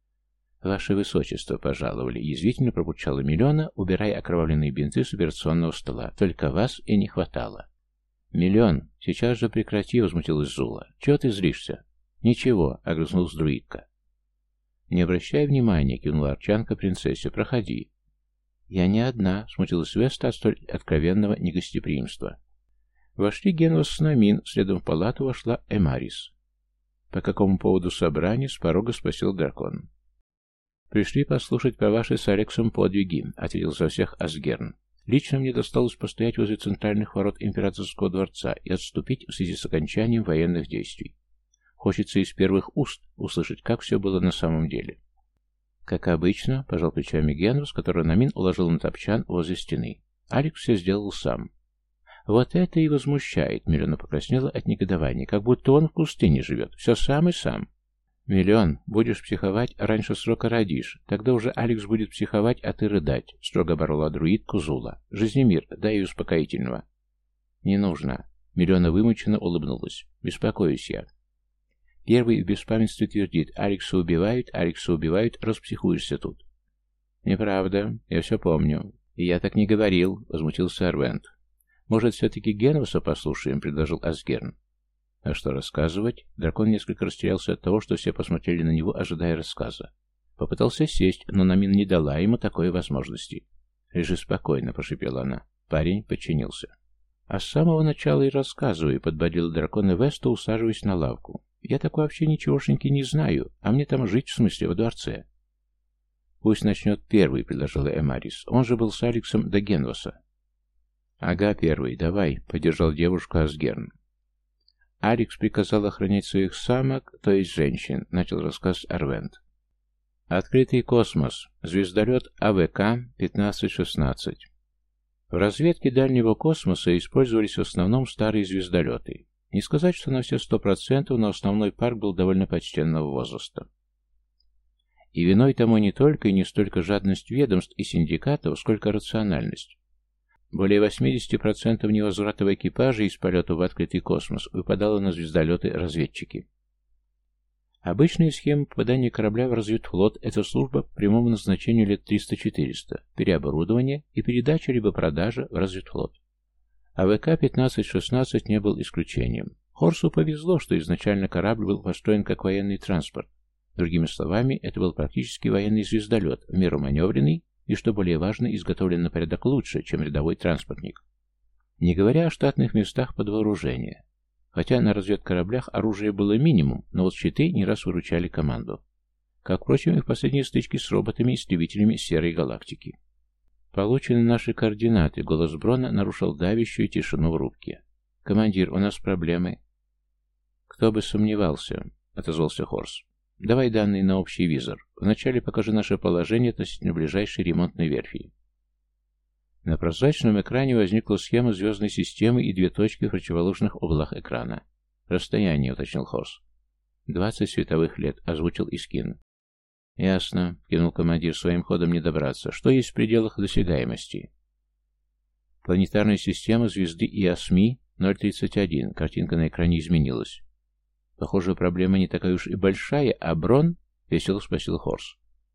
«Ваше высочество пожаловали», — язвительно пробурчала Миллиона, убирая окровавленные бинты с операционного стола. «Только вас и не хватало». «Миллион, сейчас же прекрати», — возмутилась Зула. «Чего ты злишься?» «Ничего», — огрызнулась друидка. «Не обращай внимания», — кивнула Арчанка принцессе. «Проходи». «Я не одна», — смутилась Веста от столь откровенного негостеприимства. Вошли Генвас с Намин, следом в палату вошла Эмарис. «По какому поводу собрания?» — с порога спросил дракон. «Пришли послушать про ваши с Алексом подвиги», — ответил за всех Асгерн. «Лично мне досталось постоять возле центральных ворот императорского дворца и отступить в связи с окончанием военных действий. Хочется из первых уст услышать, как все было на самом деле». «Как обычно», — пожал плечами Генвас, который Намин уложил на топчан возле стены. «Алекс все сделал сам». «Вот это и возмущает», — Миллиона покраснела от негодования, как будто он в пустыне живет. Все сам и сам. «Миллион, будешь психовать, раньше срока родишь. Тогда уже Алекс будет психовать, а ты рыдать», — строго оборвала друидку Зула. «Жизнемир, дай ей успокоительного». «Не нужно». Миллиона вымученно улыбнулась. «Беспокоюсь я». Первый в беспамятстве твердит: «Алекса убивают, Алекса убивают, распсихуешься тут». «Неправда, я все помню». «И я так не говорил», — возмутился Арвент. «Может, все-таки Генваса послушаем?» — предложил Асгерн. «А что рассказывать?» Дракон несколько растерялся от того, что все посмотрели на него, ожидая рассказа. Попытался сесть, но Намин не дала ему такой возможности. «Лежи спокойно», — прошипела она. Парень подчинился. «А с самого начала и рассказывай», — подбодрил дракона Веста, усаживаясь на лавку. «Я так вообще ничегошеньки не знаю, а мне там жить, в смысле, во дворце». «Пусть начнет первый», — предложила Эмарис. «Он же был с Алексом до Генваса». «Ага, первый, давай», — поддержал девушку Асгерн. «Алекс приказал охранять своих самок, то есть женщин», — начал рассказ Арвент. «Открытый космос. Звездолет А В К пятнадцать шестнадцать. В разведке дальнего космоса использовались в основном старые звездолеты. Не сказать, что на все сто процентов, но основной парк был довольно почтенного возраста. И виной тому не только и не столько жадность ведомств и синдикатов, сколько рациональность. Более восемьдесят процентов невозвратов экипажа из полета в открытый космос выпадало на звездолеты-разведчики. Обычная схема попадания корабля в разведфлот – это служба по прямому назначению лет триста-четыреста, переоборудование и передача либо продажа в разведфлот. А В К пятнадцать шестнадцать не был исключением. Хорсу повезло, что изначально корабль был построен как военный транспорт. Другими словами, это был практически военный звездолет, в меру маневренный и, что более важно, изготовлен на порядок лучше, чем рядовой транспортник. Не говоря о штатных местах под вооружение. Хотя на разведкораблях оружия было минимум, но вот щиты не раз выручали команду. Как, впрочем, и в последней стычке с роботами-истребителями Серой Галактики. «Получены наши координаты», — голос Брона нарушил давящую тишину в рубке. «Командир, у нас проблемы». «Кто бы сомневался», — отозвался Хорс. «Давай данные на общий визор. Вначале покажи наше положение относительно ближайшей ремонтной верфи». На прозрачном экране возникла схема звездной системы и две точки в противоположных углах экрана. «Расстояние», — уточнил Хорс. «Двадцать световых лет», — озвучил Искин. «Ясно», — кинул командир, — «своим ходом не добраться. Что есть в пределах досягаемости?» «Планетарная система звезды Иосми ноль тридцать один». Картинка на экране изменилась. «Похоже, проблема не такая уж и большая, а Брон?» — весело спросил Хорс.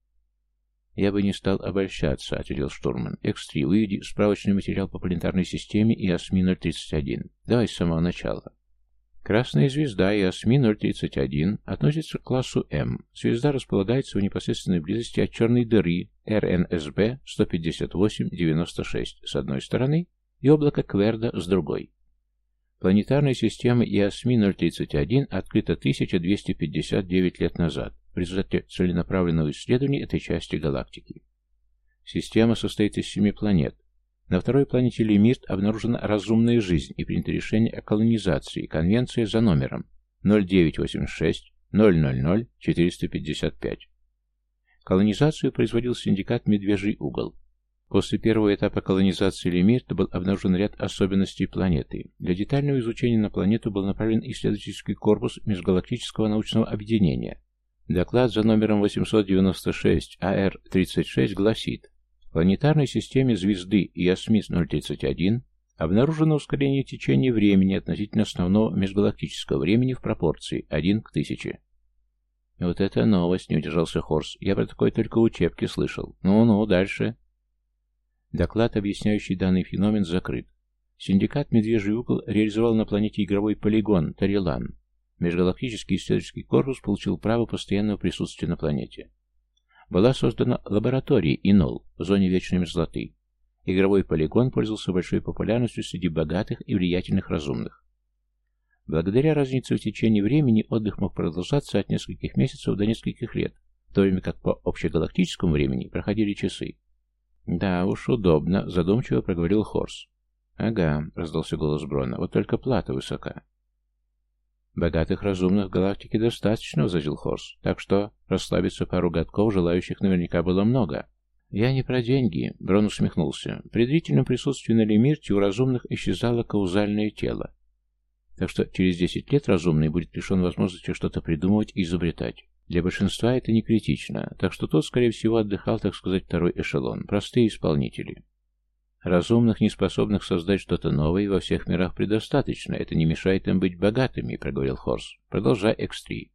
«Я бы не стал обольщаться», — ответил штурман. «Экс три, выведи справочный материал по планетарной системе Иосми ноль тридцать один. Давай с самого начала». Красная звезда Иосми ноль тридцать один относится к классу М. Звезда располагается в непосредственной близости от черной дыры Р Н С Б сто пятьдесят восемь девяносто шесть с одной стороны и облака Кверда с другой. Планетарная система Иосми ноль тридцать один открыта тысяча двести пятьдесят девять лет назад в результате целенаправленного исследования этой части галактики. Система состоит из семи планет. На второй планете Лемирт обнаружена разумная жизнь и принято решение о колонизации, конвенция за номером ноль девять восемьдесят шесть ноль ноль ноль четыреста пятьдесят пять. Колонизацию производил синдикат «Медвежий угол». После первого этапа колонизации Лемирта был обнаружен ряд особенностей планеты. Для детального изучения на планету был направлен исследовательский корпус Межгалактического научного объединения. Доклад за номером восемьсот девяносто шесть А Р тридцать шесть гласит: в планетарной системе звезды Иосми ноль тридцать один обнаружено ускорение течения времени относительно основного межгалактического времени в пропорции один к тысяче. Вот это новость, не удержался Хорс. Я про такое только в учебке слышал. Ну-ну, дальше. Доклад, объясняющий данный феномен, закрыт. Синдикат «Медвежий угол» реализовал на планете игровой полигон Тарилан. Межгалактический исследовательский корпус получил право постоянного присутствия на планете. Была создана лаборатория Инол в зоне вечной мерзлоты. Игровой полигон пользовался большой популярностью среди богатых и влиятельных разумных. Благодаря разнице в течение времени отдых мог продолжаться от нескольких месяцев до нескольких лет, в то время как по общегалактическому времени проходили часы. «Да уж, удобно», — задумчиво проговорил Хорс. «Ага», — раздался голос Брона, — «вот только плата высока». «Богатых разумных в галактике достаточно», — возразил Хорс, «так что расслабиться пару годков желающих наверняка было много». «Я не про деньги», — Брон усмехнулся. «При длительном присутствии на Лемирте у разумных исчезало каузальное тело. Так что через десять лет разумный будет лишен возможности что-то придумывать и изобретать. Для большинства это не критично, так что тот, скорее всего, отдыхал, так сказать, второй эшелон, простые исполнители». Разумных, не способных создать что-то новое, во всех мирах предостаточно. Это не мешает им быть богатыми, проговорил Хорс. Продолжай, икс три.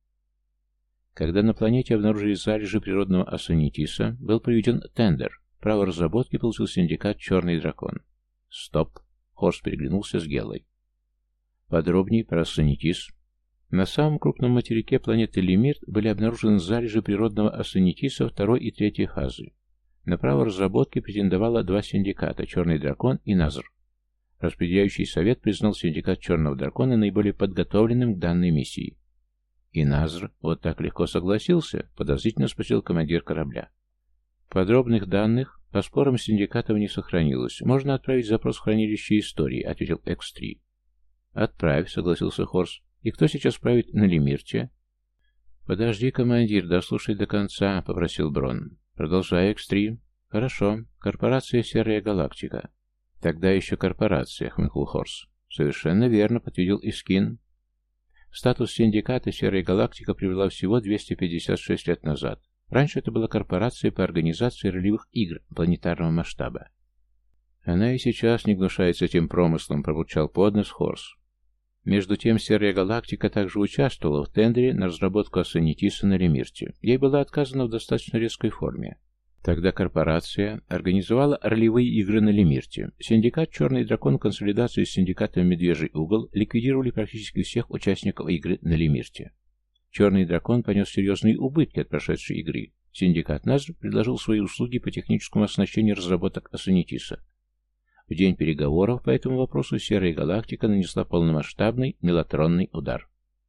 Когда на планете обнаружили залежи природного ассанитиса, был проведен тендер. Право разработки получил синдикат «Черный дракон». Стоп. Хорс переглянулся с Гелой. Подробнее про ассанитис. На самом крупном материке планеты Лемирт были обнаружены залежи природного ассанитиса второй и третьей фазы. На право разработки претендовало два синдиката «Черный дракон» и «Назр». Распределяющий совет признал синдикат «Черного дракона» наиболее подготовленным к данной миссии. «И Назр вот так легко согласился?» — подозрительно спросил командир корабля. «Подробных данных по спорам синдикатов не сохранилось. Можно отправить запрос в хранилище истории», — ответил икс три. «Отправь», — согласился Хорс. «И кто сейчас правит на Лемирте?» «Подожди, командир, дослушай до конца», — попросил Брон. «Продолжай, икс три. Хорошо. Корпорация «Серая галактика». «Тогда еще корпорация», — хмыкнул Хорс. «Совершенно верно», — подтвердил Искин. Статус синдиката «Серая галактика» привела всего двести пятьдесят шесть лет назад. Раньше это была корпорация по организации ролевых игр планетарного масштаба. «Она и сейчас не гнушается этим промыслом», — пробурчал под нос Хорс. Между тем, «Серая галактика» также участвовала в тендере на разработку ассанитиса на Лемирте. Ей было отказано в достаточно резкой форме. Тогда корпорация организовала ролевые игры на Лемирте. Синдикат «Черный дракон» в консолидации с синдикатом «Медвежий угол» ликвидировали практически всех участников игры на Лемирте. «Черный дракон» понес серьезные убытки от прошедшей игры. Синдикат «Назр» предложил свои услуги по техническому оснащению разработок ассанитиса. В день переговоров по этому вопросу «Серая галактика» нанесла полномасштабный мелатронный удар.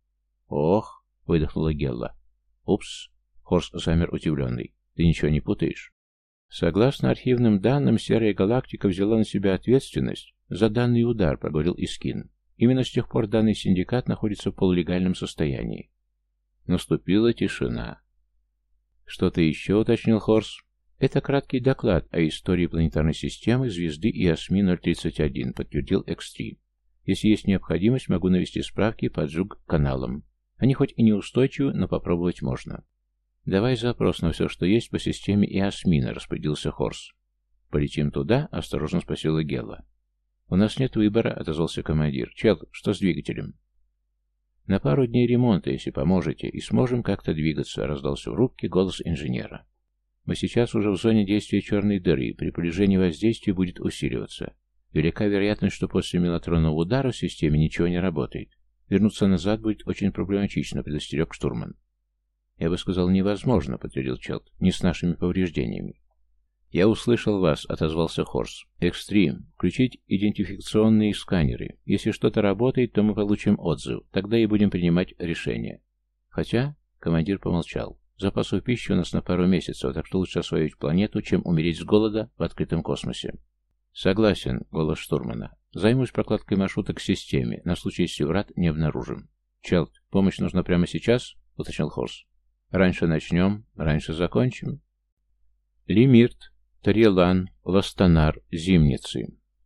«Ох!» — выдохнула Гелла. «Упс!» — Хорс замер удивленный. «Ты ничего не путаешь?» «Согласно архивным данным, «Серая галактика» взяла на себя ответственность за данный удар», — проговорил Искин. «Именно с тех пор данный синдикат находится в полулегальном состоянии». Наступила тишина. «Что-то еще?» — уточнил Хорс. «Это краткий доклад о истории планетарной системы звезды и о эс эм и ноль тридцать один», — подтвердил икс три. «Если есть необходимость, могу навести справки по джуг-каналам. Они хоть и неустойчивы, но попробовать можно». «Давай запрос на все, что есть по системе Иосмина», — распорядился Хорс. «Полетим туда?» — осторожно спросила Гелла. «У нас нет выбора», — отозвался командир. «Чел, что с двигателем?» «На пару дней ремонта, если поможете, и сможем как-то двигаться», — раздался в рубке голос инженера. «Мы сейчас уже в зоне действия черной дыры, при приближении воздействия будет усиливаться. Велика вероятность, что после мелатронного удара в системе ничего не работает. Вернуться назад будет очень проблематично», — предостерег штурман. «Я бы сказал, невозможно», — подтвердил Челт, — «не с нашими повреждениями». «Я услышал вас», — отозвался Хорс. икс три. Включить идентификационные сканеры. Если что-то работает, то мы получим отзыв. Тогда и будем принимать решение». «Хотя...» — командир помолчал. «Запасов пищи у нас на пару месяцев, так что лучше освоить планету, чем умереть с голода в открытом космосе». «Согласен», — голос штурмана. «Займусь прокладкой маршрута к системе, на случай, если врат не обнаружим». «Челт, помощь нужна прямо сейчас?» — уточнил Хорс. «Раньше начнем, раньше закончим». Лемирт, Тарелан, Ластанар, Зимницы.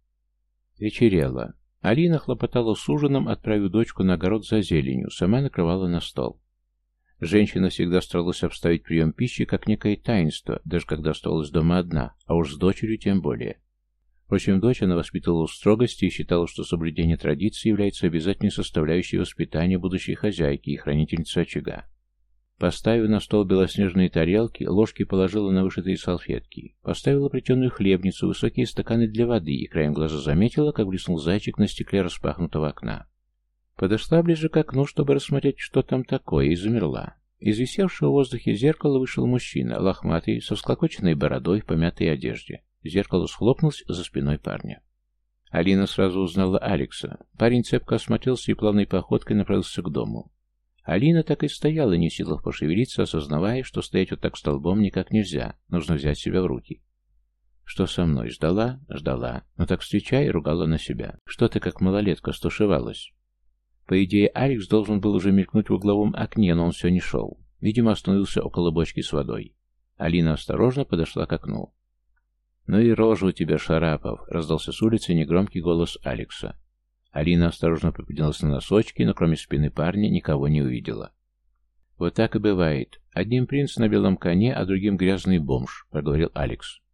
Вечерело. Алина хлопотала с ужином, отправив дочку на огород за зеленью, сама накрывала на стол. Женщина всегда старалась обставить прием пищи как некое таинство, даже когда оставалась дома одна, а уж с дочерью тем более. Впрочем, дочь она воспитывала в строгости и считала, что соблюдение традиций является обязательной составляющей воспитания будущей хозяйки и хранительницы очага. Поставив на стол белоснежные тарелки, ложки положила на вышитые салфетки. Поставила плетеную хлебницу, высокие стаканы для воды и краем глаза заметила, как блеснул зайчик на стекле распахнутого окна. Подошла ближе к окну, чтобы рассмотреть, что там такое, и замерла. Из висевшего в воздухе зеркала вышел мужчина, лохматый, со всклокоченной бородой в помятой одежде. Зеркало схлопнулось за спиной парня. Алина сразу узнала Алекса. Парень цепко осмотрелся и плавной походкой направился к дому. Алина так и стояла, не в силах пошевелиться, осознавая, что стоять вот так столбом никак нельзя, нужно взять себя в руки. Что со мной? Ждала? Ждала. Но так встречай, ругала на себя. Что ты как малолетка стушевалась? По идее, Алекс должен был уже мелькнуть в угловом окне, но он все не шел. Видимо, остановился около бочки с водой. Алина осторожно подошла к окну. «Ну и рожа у тебя, Шарапов!» — раздался с улицы негромкий голос Алекса. Алина осторожно приподнялась на носочки, но кроме спины парня никого не увидела. «Вот так и бывает. Одним принц на белом коне, а другим грязный бомж», — проговорил Алекс.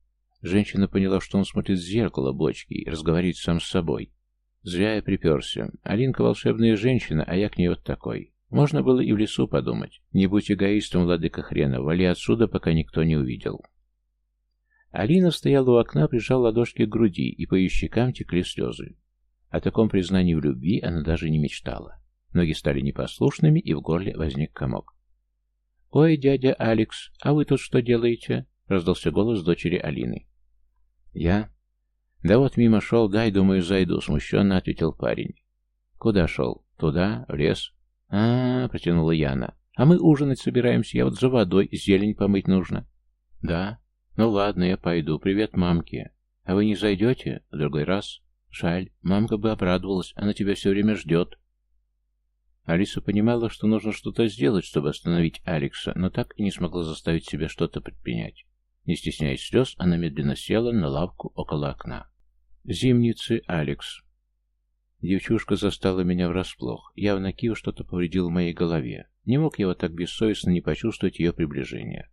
Женщина поняла, что он смотрит в зеркало бочки и разговаривает сам с собой. Зря я приперся. Алинка волшебная женщина, а я к ней вот такой. Можно было и в лесу подумать. Не будь эгоистом, владыка хрена, вали отсюда, пока никто не увидел. Алина стояла у окна, прижала ладошки к груди, и по ее щекам текли слезы. О таком признании в любви она даже не мечтала. Ноги стали непослушными, и в горле возник комок. «Ой, дядя Алекс, а вы тут что делаете?» — раздался голос дочери Алины. «Я?» «Да вот мимо шел, дай, думаю, зайду», — смущенно ответил парень. «Куда шел? Туда? В лес?» «А-а-а», — протянула Яна. «А мы ужинать собираемся, я вот за водой, зелень помыть нужно». «Да? Ну ладно, я пойду. Привет мамке. А вы не зайдете? В другой раз?» «Жаль, мамка бы обрадовалась, она тебя все время ждет». Алиса понимала, что нужно что-то сделать, чтобы остановить Алекса, но так и не смогла заставить себя что-то предпринять. Не стесняясь слез, она медленно села на лавку около окна. Зимницы, Алекс. Девчушка застала меня врасплох. Явно Кио что-то повредил в моей голове. Не мог я вот так бессовестно не почувствовать ее приближение.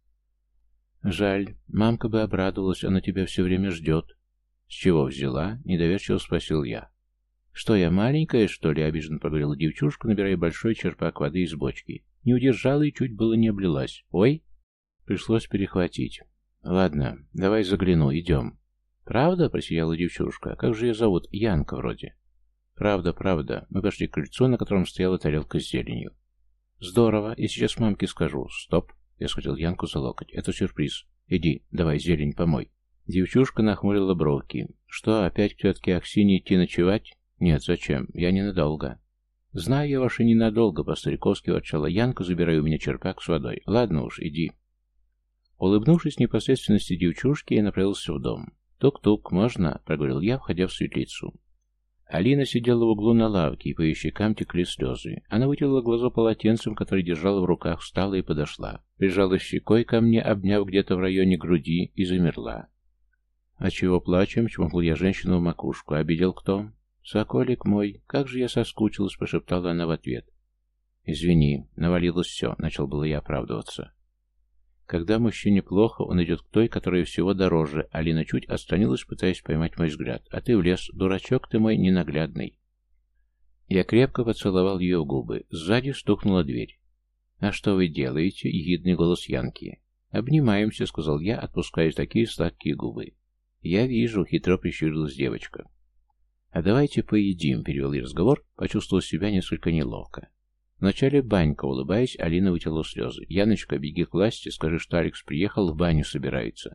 «Жаль, мамка бы обрадовалась, она тебя все время ждет». «С чего взяла?» — недоверчиво спросил я. «Что, я маленькая, что ли?» — обиженно проговорила девчушка, набирая большой черпак воды из бочки. Не удержала и чуть было не облилась. «Ой!» Пришлось перехватить. «Ладно, давай загляну, идем». «Правда?» — просияла девчушка. «Как же ее зовут? Янка вроде». «Правда, правда». Мы пошли к крыльцу, на котором стояла тарелка с зеленью. «Здорово. Я сейчас мамке скажу». «Стоп!» — я схватил Янку за локоть. «Это сюрприз. Иди, давай зелень помой». Девчушка нахмурила бровки. «Что, опять к тетке Аксине идти ночевать?» «Нет, зачем? Я ненадолго». «Знаю я ваши ненадолго», — по-стариковски ворчала Янка, забирая у меня черпак с водой. «Ладно уж, иди». Улыбнувшись непосредственности девчушки, я направился в дом. «Тук-тук, можно?» — проговорил я, входя в светлицу. Алина сидела в углу на лавке, и по ее щекам текли слезы. Она вытерла глаза полотенцем, которое держала в руках, встала и подошла. Прижала щекой ко мне, обняв где-то в районе груди, и замерла. «А чего плачем?» — чмокнул я женщину в макушку. «Обидел кто?» «Соколик мой, как же я соскучилась!» — прошептала она в ответ. «Извини, навалилось все», — начал было я оправдываться. Когда мужчине плохо, он идет к той, которая всего дороже. Алина чуть отстранилась, пытаясь поймать мой взгляд. «А ты в лес, дурачок ты мой ненаглядный». Я крепко поцеловал ее в губы. Сзади стукнула дверь. «А что вы делаете?» — ехидный голос Янки. «Обнимаемся», — сказал я, отпуская такие сладкие губы. «Я вижу», — хитро прищурилась девочка. «А давайте поедим», — перевел я разговор, почувствовал себя несколько неловко. Вначале банька, улыбаясь, Алина вытерла слезы. «Яночка, беги к власти, скажи, что Алекс приехал, в баню собирается».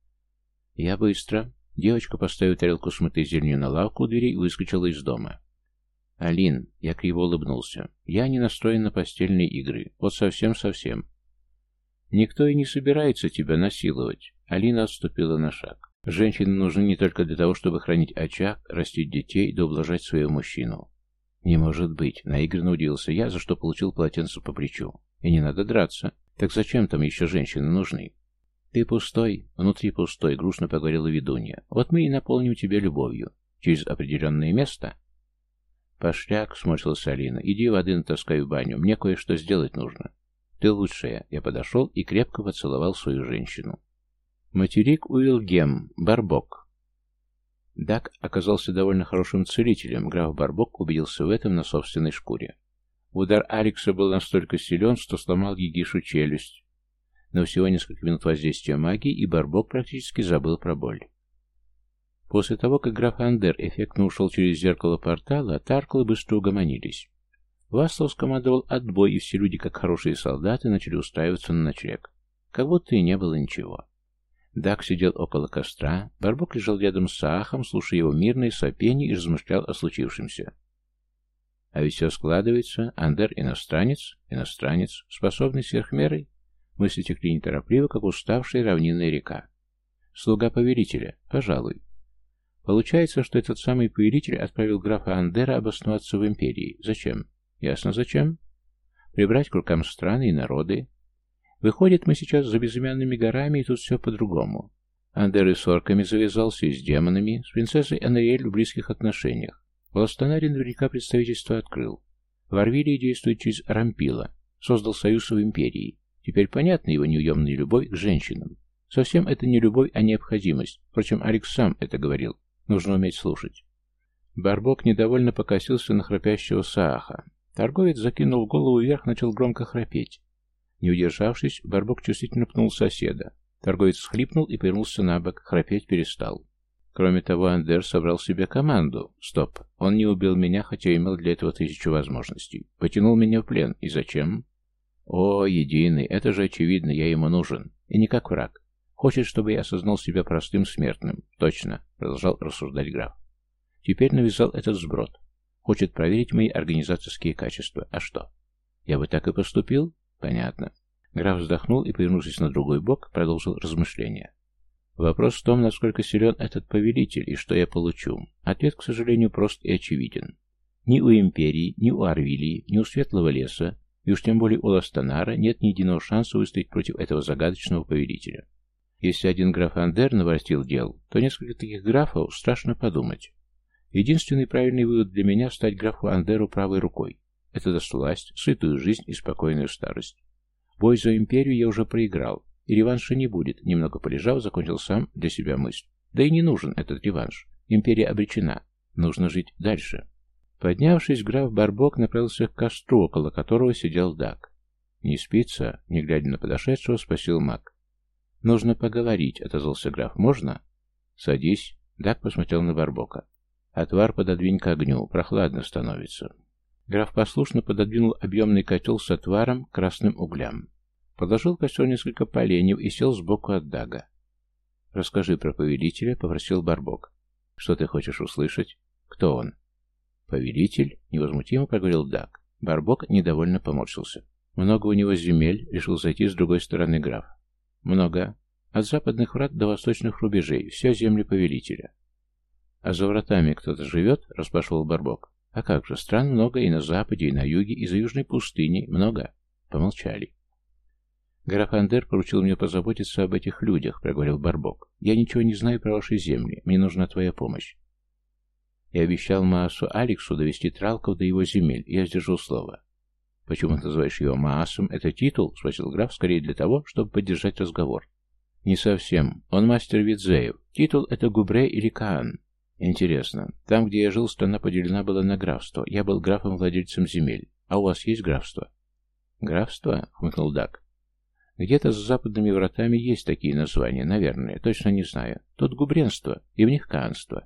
Я быстро. Девочка поставила тарелку с мытой зеленью на лавку у двери и выскочила из дома. «Алин», — я криво улыбнулся, — «я не настроен на постельные игры. Вот совсем-совсем». «Никто и не собирается тебя насиловать». Алина отступила на шаг. «Женщины нужны не только для того, чтобы хранить очаг, растить детей да ублажать своего мужчину». «Не может быть», — наигранно удивился я, за что получил полотенце по плечу. «И не надо драться. Так зачем там еще женщины нужны?» «Ты пустой, внутри пустой», — грустно поговорила ведунья. «Вот мы и наполним тебя любовью. Через определенное место». «Пошляк», — сморщилась Алина, — «иди воды натаскай в баню, мне кое-что сделать нужно». «Ты лучшая». Я подошел и крепко поцеловал свою женщину. Материк Уилгем, Барбок. Дак оказался довольно хорошим целителем, граф Барбок убедился в этом на собственной шкуре. Удар Алекса был настолько силен, что сломал Гигишу челюсть. Но всего несколько минут воздействия магии, и Барбок практически забыл про боль. После того, как граф Андер эффектно ушел через зеркало портала, Тарклы быстро угомонились. Васлов скомандовал отбой, и все люди, как хорошие солдаты, начали устраиваться на ночлег. Как будто и не было ничего. Дак сидел около костра, Барбок лежал рядом с Саахом, слушая его мирное сопение и размышлял о случившемся. А ведь все складывается. Андер иностранец, иностранец, способный сверх меры. Мысли текли неторопливо, как уставшая равнинная река. Слуга повелителя, пожалуй. Получается, что этот самый повелитель отправил графа Андера обосноваться в империи. Зачем? Ясно зачем. Прибрать к рукам страны и народы. Выходит, мы сейчас за безымянными горами, и тут все по-другому. Андер и с орками завязался, и с демонами, с принцессой Анариэль в близких отношениях. В Ластанаре наверняка представительство открыл. В Арвилии действует через Рампила, создал союз в империи. Теперь понятна его неуемная любовь к женщинам. Совсем это не любовь, а необходимость. Впрочем, Алекс сам это говорил. Нужно уметь слушать. Барбок недовольно покосился на храпящего Сааха. Торговец закинул голову вверх, начал громко храпеть. Не удержавшись, Барбок чувствительно пнул соседа. Торговец схлипнул и повернулся на бок, храпеть перестал. Кроме того, Андер собрал себе команду. Стоп, он не убил меня, хотя имел для этого тысячу возможностей. Потянул меня в плен. И зачем? О, единый, это же очевидно, я ему нужен. И не как враг. Хочет, чтобы я осознал себя простым смертным. Точно, продолжал рассуждать граф. Теперь навязал этот сброд. Хочет проверить мои организаторские качества. А что? Я бы так и поступил? Понятно. Граф вздохнул и, повернувшись на другой бок, продолжил размышления. Вопрос в том, насколько силен этот повелитель и что я получу. Ответ, к сожалению, прост и очевиден. Ни у Империи, ни у Арвилии, ни у Светлого Леса, и уж тем более у Ластанара нет ни единого шанса выстоять против этого загадочного повелителя. Если один граф Андер наворотил дел, то несколько таких графов страшно подумать. Единственный правильный вывод для меня — стать графу Андеру правой рукой. Это даст власть, сытую жизнь и спокойную старость. Бой за Империю я уже проиграл, и реванша не будет. Немного полежав, закончил сам для себя мысль. Да и не нужен этот реванш. Империя обречена. Нужно жить дальше. Поднявшись, граф Барбок направился к костру, около которого сидел Даг. «Не спится?» — не глядя на подошедшего, спросил маг. «Нужно поговорить», — отозвался граф. «Можно?» «Садись». Даг посмотрел на Барбока. «Отвар пододвинь к огню. Прохладно становится». Граф послушно пододвинул объемный котел с отваром к красным углям. Подложил в костер несколько поленьев и сел сбоку от Дага. «Расскажи про повелителя», — попросил Барбок. «Что ты хочешь услышать? Кто он?» «Повелитель?» — невозмутимо проговорил Даг. Барбок недовольно поморщился. «Много у него земель», — решил зайти с другой стороны граф. «Много. От западных врат до восточных рубежей. Все земли повелителя». «А за вратами кто-то живет?» — распашивал Барбок. «А как же, стран много и на западе, и на юге, и за южной пустыней. Много». Помолчали. «Граф Андер поручил мне позаботиться об этих людях», — проговорил Барбок. «Я ничего не знаю про ваши земли. Мне нужна твоя помощь». Я обещал Маасу Алексу довести Тралков до его земель. Я сдержал слово. «Почему ты называешь его Маасом? Это титул?» — спросил граф, скорее для того, чтобы поддержать разговор. «Не совсем. Он мастер Видзеев. Титул — это Губре или Каан. Интересно. Там, где я жил, страна поделена была на графство. Я был графом-владельцем земель. А у вас есть графство?» «Графство?» — хмыкнул Даг. «Где-то за западными вратами есть такие названия, наверное. Точно не знаю. Тут губренство, и в них каанство».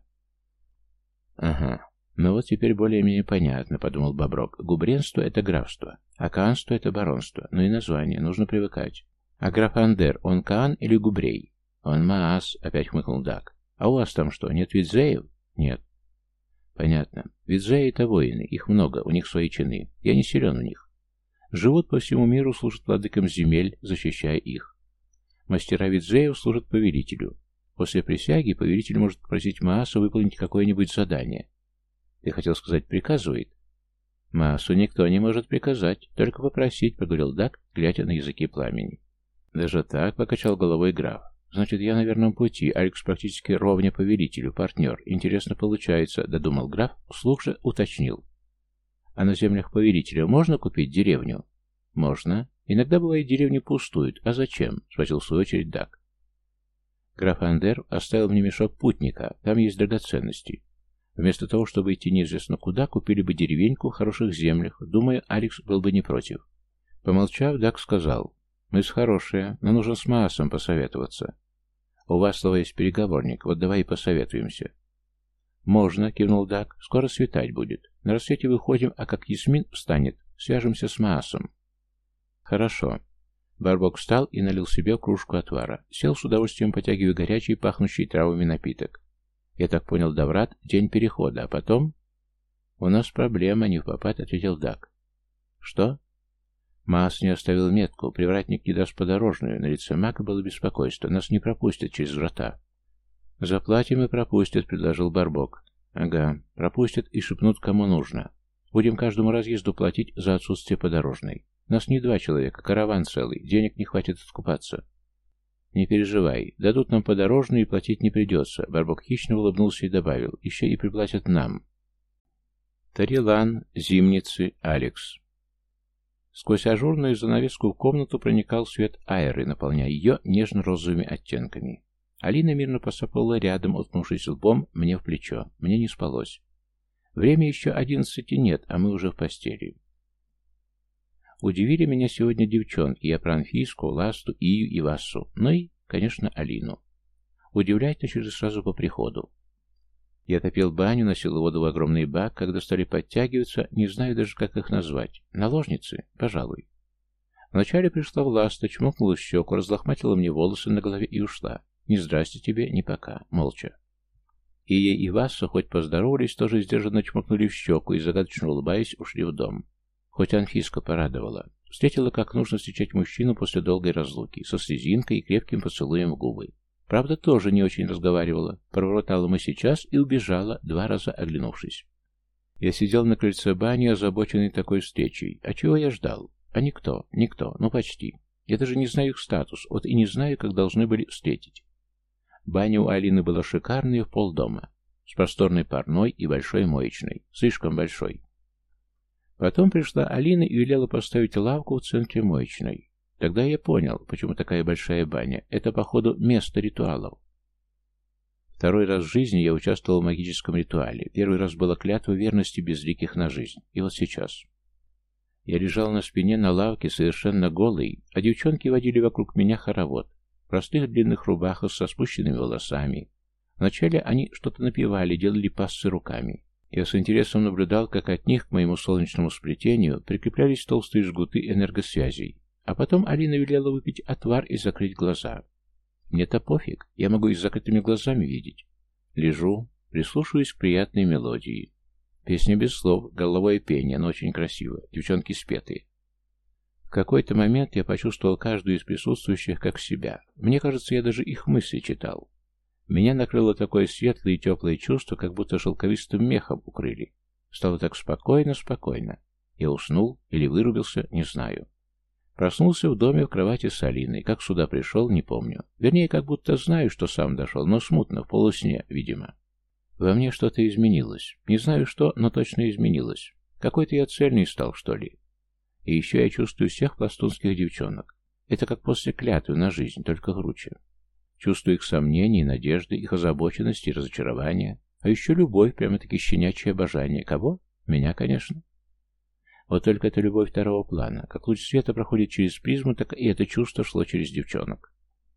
«Ага. Ну вот теперь более-менее понятно», — подумал Боброк. «Губренство — это графство, а каанство — это баронство. Ну и название. Нужно привыкать. А граф Андер, он Каан или Губрей?» «Он Маас», — опять хмыкнул Даг. «А у вас там что, нет Видзеев?» «Нет». «Понятно. Видзеи — это воины. Их много, у них свои чины. Я не силен в них. Живут по всему миру, служат владыкам земель, защищая их. Мастера Видзеев служат повелителю. После присяги повелитель может попросить Мааса выполнить какое-нибудь задание». «Ты хотел сказать, приказывает?» «Маасу никто не может приказать, только попросить», — проговорил Даг, глядя на языки пламени. «Даже так?» — покачал головой граф. «Значит, я на верном пути. Алекс практически ровня повелителю, партнер. Интересно получается», — додумал граф, вслух же уточнил. «А на землях повелителя можно купить деревню?» «Можно. Иногда, бывает, деревни пустуют. А зачем?» — спросил в свою очередь Даг. «Граф Андер оставил мне мешок путника. Там есть драгоценности. Вместо того, чтобы идти неизвестно куда, купили бы деревеньку в хороших землях. Думаю, Алекс был бы не против». Помолчав, Даг сказал: «Мысль хорошая, но нужно с Маасом посоветоваться. У вас, слово, есть переговорник, вот давай и посоветуемся». «Можно», — кивнул Даг, — «скоро светать будет. На рассвете выходим, а как Ясмин встанет, свяжемся с Маасом». «Хорошо». Барбок встал и налил себе в кружку отвара. Сел с удовольствием, потягивая горячий, пахнущий травами напиток. «Я так понял, до врат день перехода, а потом...» «У нас проблема», — невпопад ответил Даг. «Что?» «Маас не оставил метку, привратник не даст подорожную». На лице мага было беспокойство. «Нас не пропустят через врата». «Заплатим и пропустят», — предложил Барбок. «Ага, пропустят и шепнут, кому нужно. Будем каждому разъезду платить за отсутствие подорожной. Нас не два человека, караван целый, денег не хватит откупаться». «Не переживай, дадут нам подорожную и платить не придется», — Барбок хищно улыбнулся и добавил. «Еще и приплатят нам». Тарилан, Зимницы, Алекс. Сквозь ажурную занавеску в комнату проникал свет аэры, наполняя ее нежно-розовыми оттенками. Алина мирно посапывала рядом, уткнувшись лбом мне в плечо. Мне не спалось. Время еще одиннадцати нет, а мы уже в постели. Удивили меня сегодня девчонки. Я про Анфиску, Ласту, Ию и Вассу. Ну и, конечно, Алину. Удивлять начали сразу по приходу. Я топил баню, носил воду в огромный бак, когда стали подтягиваться, не знаю даже, как их назвать. Наложницы? Пожалуй. Вначале пришла Власта, чмокнула в щеку, разлохматила мне волосы на голове и ушла. Ни здрасте тебе, ни пока. Молча. И ей, и Васса, хоть поздоровались, тоже сдержанно чмокнули в щеку и, загадочно улыбаясь, ушли в дом. Хоть Анфиска порадовала. Встретила, как нужно встречать мужчину после долгой разлуки, со слезинкой и крепким поцелуем в губы. Правда, тоже не очень разговаривала. Проворотала мы сейчас и убежала, два раза оглянувшись. Я сидел на крыльце бани, озабоченный такой встречей. А чего я ждал? А никто, никто, ну почти. Я даже не знаю их статус, вот и не знаю, как должны были встретить. Баня у Алины была шикарная в полдома, с просторной парной и большой моечной, слишком большой. Потом пришла Алина и велела поставить лавку в центре моечной. Тогда я понял, почему такая большая баня. Это, походу, место ритуалов. Второй раз в жизни я участвовал в магическом ритуале. Первый раз была клятва верности безликих на жизнь. И вот сейчас. Я лежал на спине на лавке, совершенно голый, а девчонки водили вокруг меня хоровод. В простых длинных рубахах со спущенными волосами. Вначале они что-то напевали, делали пассы руками. Я с интересом наблюдал, как от них к моему солнечному сплетению прикреплялись толстые жгуты энергосвязей. А потом Алина велела выпить отвар и закрыть глаза. Мне-то пофиг, я могу и с закрытыми глазами видеть. Лежу, прислушиваюсь к приятной мелодии. Песня без слов, головое пение, но очень красиво, девчонки спетые. В какой-то момент я почувствовал каждую из присутствующих как себя. Мне кажется, я даже их мысли читал. Меня накрыло такое светлое и теплое чувство, как будто шелковистым мехом укрыли. Стало так спокойно-спокойно. Я уснул или вырубился, не знаю. Проснулся в доме в кровати с Алиной. Как сюда пришел, не помню. Вернее, как будто знаю, что сам дошел, но смутно, в полусне, видимо. Во мне что-то изменилось. Не знаю что, но точно изменилось. Какой-то я цельный стал, что ли. И еще я чувствую всех пластунских девчонок. Это как после клятвы на жизнь, только круче. Чувствую их сомнения, надежды, их озабоченность и разочарование. А еще любовь, прямо-таки щенячье обожание. Кого? Меня, конечно. Вот только это любовь второго плана. Как луч света проходит через призму, так и это чувство шло через девчонок.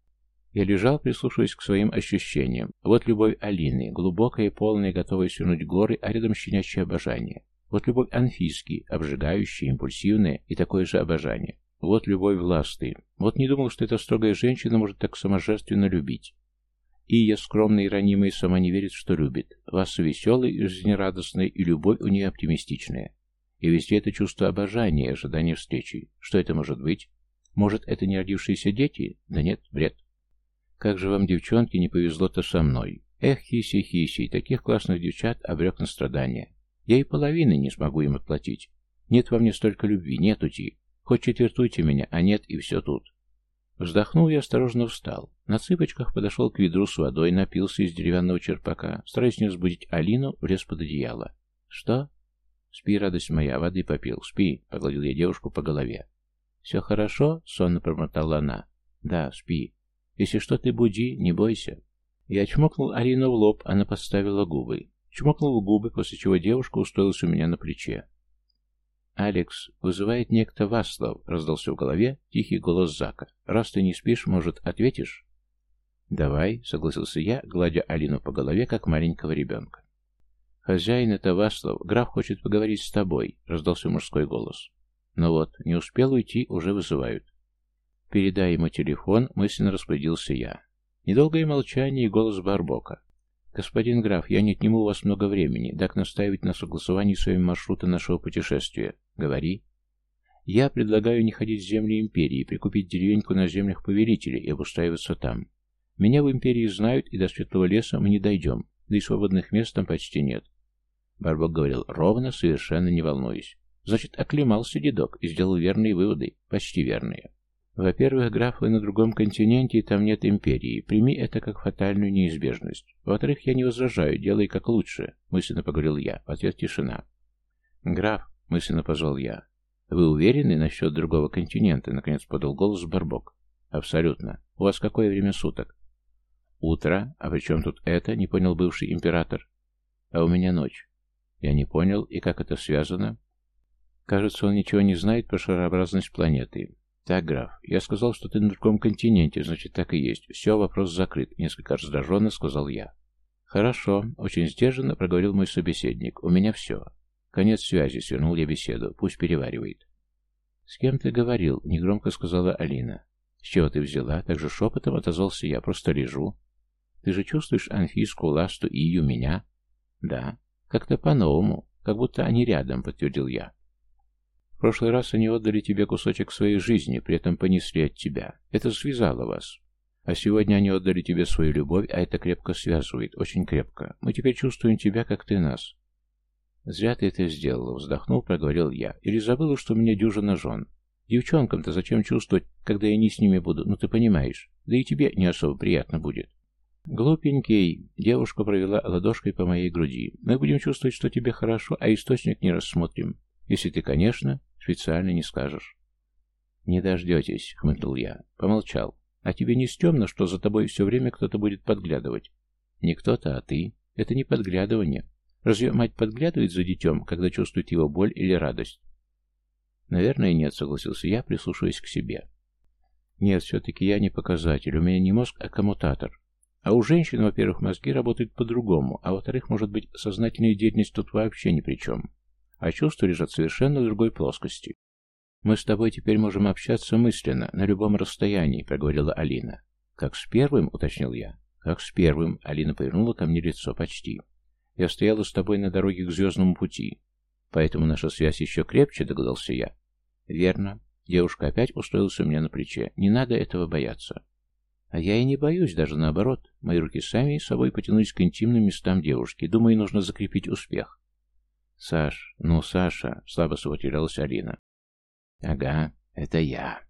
Я лежал, прислушиваясь к своим ощущениям. Вот любовь Алины, глубокая и полная, готовая свернуть горы, а рядом щенячье обожание. Вот любовь Анфиски, обжигающая, импульсивная и такое же обожание. Вот любовь Власты. Вот не думал, что эта строгая женщина может так саможертвенно любить. И я скромная и ранимая сама не верит, что любит. Васа веселая и жизнерадостная, и любовь у нее оптимистичная. И везде это чувство обожания и ожидания встречи. Что это может быть? Может, это не родившиеся дети? Да нет, бред. Как же вам, девчонки, не повезло-то со мной. Эх, хиси-хиси, таких классных девчат обрек на страдания. Я и половины не смогу им отплатить. Нет во мне столько любви, нетути. Хоть четвертуйте меня, а нет, и все тут. Вздохнул я, осторожно встал. На цыпочках подошел к ведру с водой, напился из деревянного черпака. Стараясь не разбудить Алину, влез под одеяло. Что? «Спи, радость моя, воды попил, спи», — погладил я девушку по голове. «Все хорошо?» — сонно промотала она. «Да, спи. Если что, ты буди, не бойся». Я чмокнул Алину в лоб, она подставила губы. Чмокнул в губы, после чего девушка устроилась у меня на плече. «Алекс, вызывает некто Васлов», — раздался в голове тихий голос Зака. «Раз ты не спишь, может, ответишь?» «Давай», — согласился я, гладя Алину по голове, как маленького ребенка. «Хозяин, это Васлов. Граф хочет поговорить с тобой», — раздался мужской голос. Ну вот, не успел уйти, уже вызывают. «Передай ему телефон», — мысленно распорядился я. Недолгое молчание и голос Барбока. «Господин граф, я не отниму у вас много времени, так настаивать на согласовании с вами маршрута нашего путешествия. Говори». «Я предлагаю не ходить в земли империи, прикупить деревеньку на землях повелителей и обустраиваться там. Меня в империи знают, и до Светлого леса мы не дойдем, да и свободных мест там почти нет». Барбок говорил ровно, совершенно не волнуясь. Значит, оклемался дедок и сделал верные выводы, почти верные. Во-первых, граф, вы на другом континенте, и там нет империи. Прими это как фатальную неизбежность. Во-вторых, я не возражаю, делай как лучше, мысленно поговорил я. В ответ тишина. «Граф», — мысленно позвал я, Вы уверены насчет другого континента? Наконец подал голос Барбок. Абсолютно. У вас какое время суток? Утро. А при чем тут это? Не понял бывший император. А у меня ночь. Я не понял. И как это связано? Кажется, он ничего не знает про шарообразность планеты. Так, граф, я сказал, что ты на другом континенте, значит, так и есть. Все, вопрос закрыт. Несколько раздраженно сказал я. Хорошо. Очень сдержанно проговорил мой собеседник. У меня все. Конец связи. Свернул я беседу. Пусть переваривает. С кем ты говорил? Негромко сказала Алина. С чего ты взяла? Также шепотом отозвался я. Просто лежу. Ты же чувствуешь Анфиску, Ласту и Ию меня? Да. Как-то по-новому. Как будто они рядом, подтвердил я. В прошлый раз они отдали тебе кусочек своей жизни, при этом понесли от тебя. Это связало вас. А сегодня они отдали тебе свою любовь, а это крепко связывает, очень крепко. Мы теперь чувствуем тебя, как ты нас. Зря ты это сделала, вздохнув, проговорил я. Или забыла, что у меня дюжина жен. Девчонкам-то зачем чувствовать, когда я не с ними буду, ну ты понимаешь. Да и тебе не особо приятно будет. Глупенький, девушка провела ладошкой по моей груди. Мы будем чувствовать, что тебе хорошо, а источник не рассмотрим. Если ты, конечно, специально не скажешь. Не дождетесь, хмыкнул я. Помолчал. А тебе не стемно, что за тобой все время кто-то будет подглядывать? Не кто-то, а ты. Это не подглядывание. Разве мать подглядывает за детем, когда чувствует его боль или радость? Наверное, нет, согласился я, прислушиваясь к себе. Нет, все-таки я не показатель. У меня не мозг, а коммутатор. А у женщин, во-первых, мозги работают по-другому, а во-вторых, может быть, сознательная деятельность тут вообще ни при чем. А чувства лежат совершенно в другой плоскости. «Мы с тобой теперь можем общаться мысленно, на любом расстоянии», — проговорила Алина. «Как с первым?» — уточнил я. «Как с первым?» — Алина повернула ко мне лицо. «Почти. Я стояла с тобой на дороге к звездному пути. Поэтому наша связь еще крепче», — догадался я. «Верно». Девушка опять устроилась у меня на плече. «Не надо этого бояться». А я и не боюсь, даже наоборот. Мои руки сами собой потянулись к интимным местам девушки. Думаю, нужно закрепить успех. «Саш, ну, Саша», — слабо сопротивлялась Алина. «Ага, это я».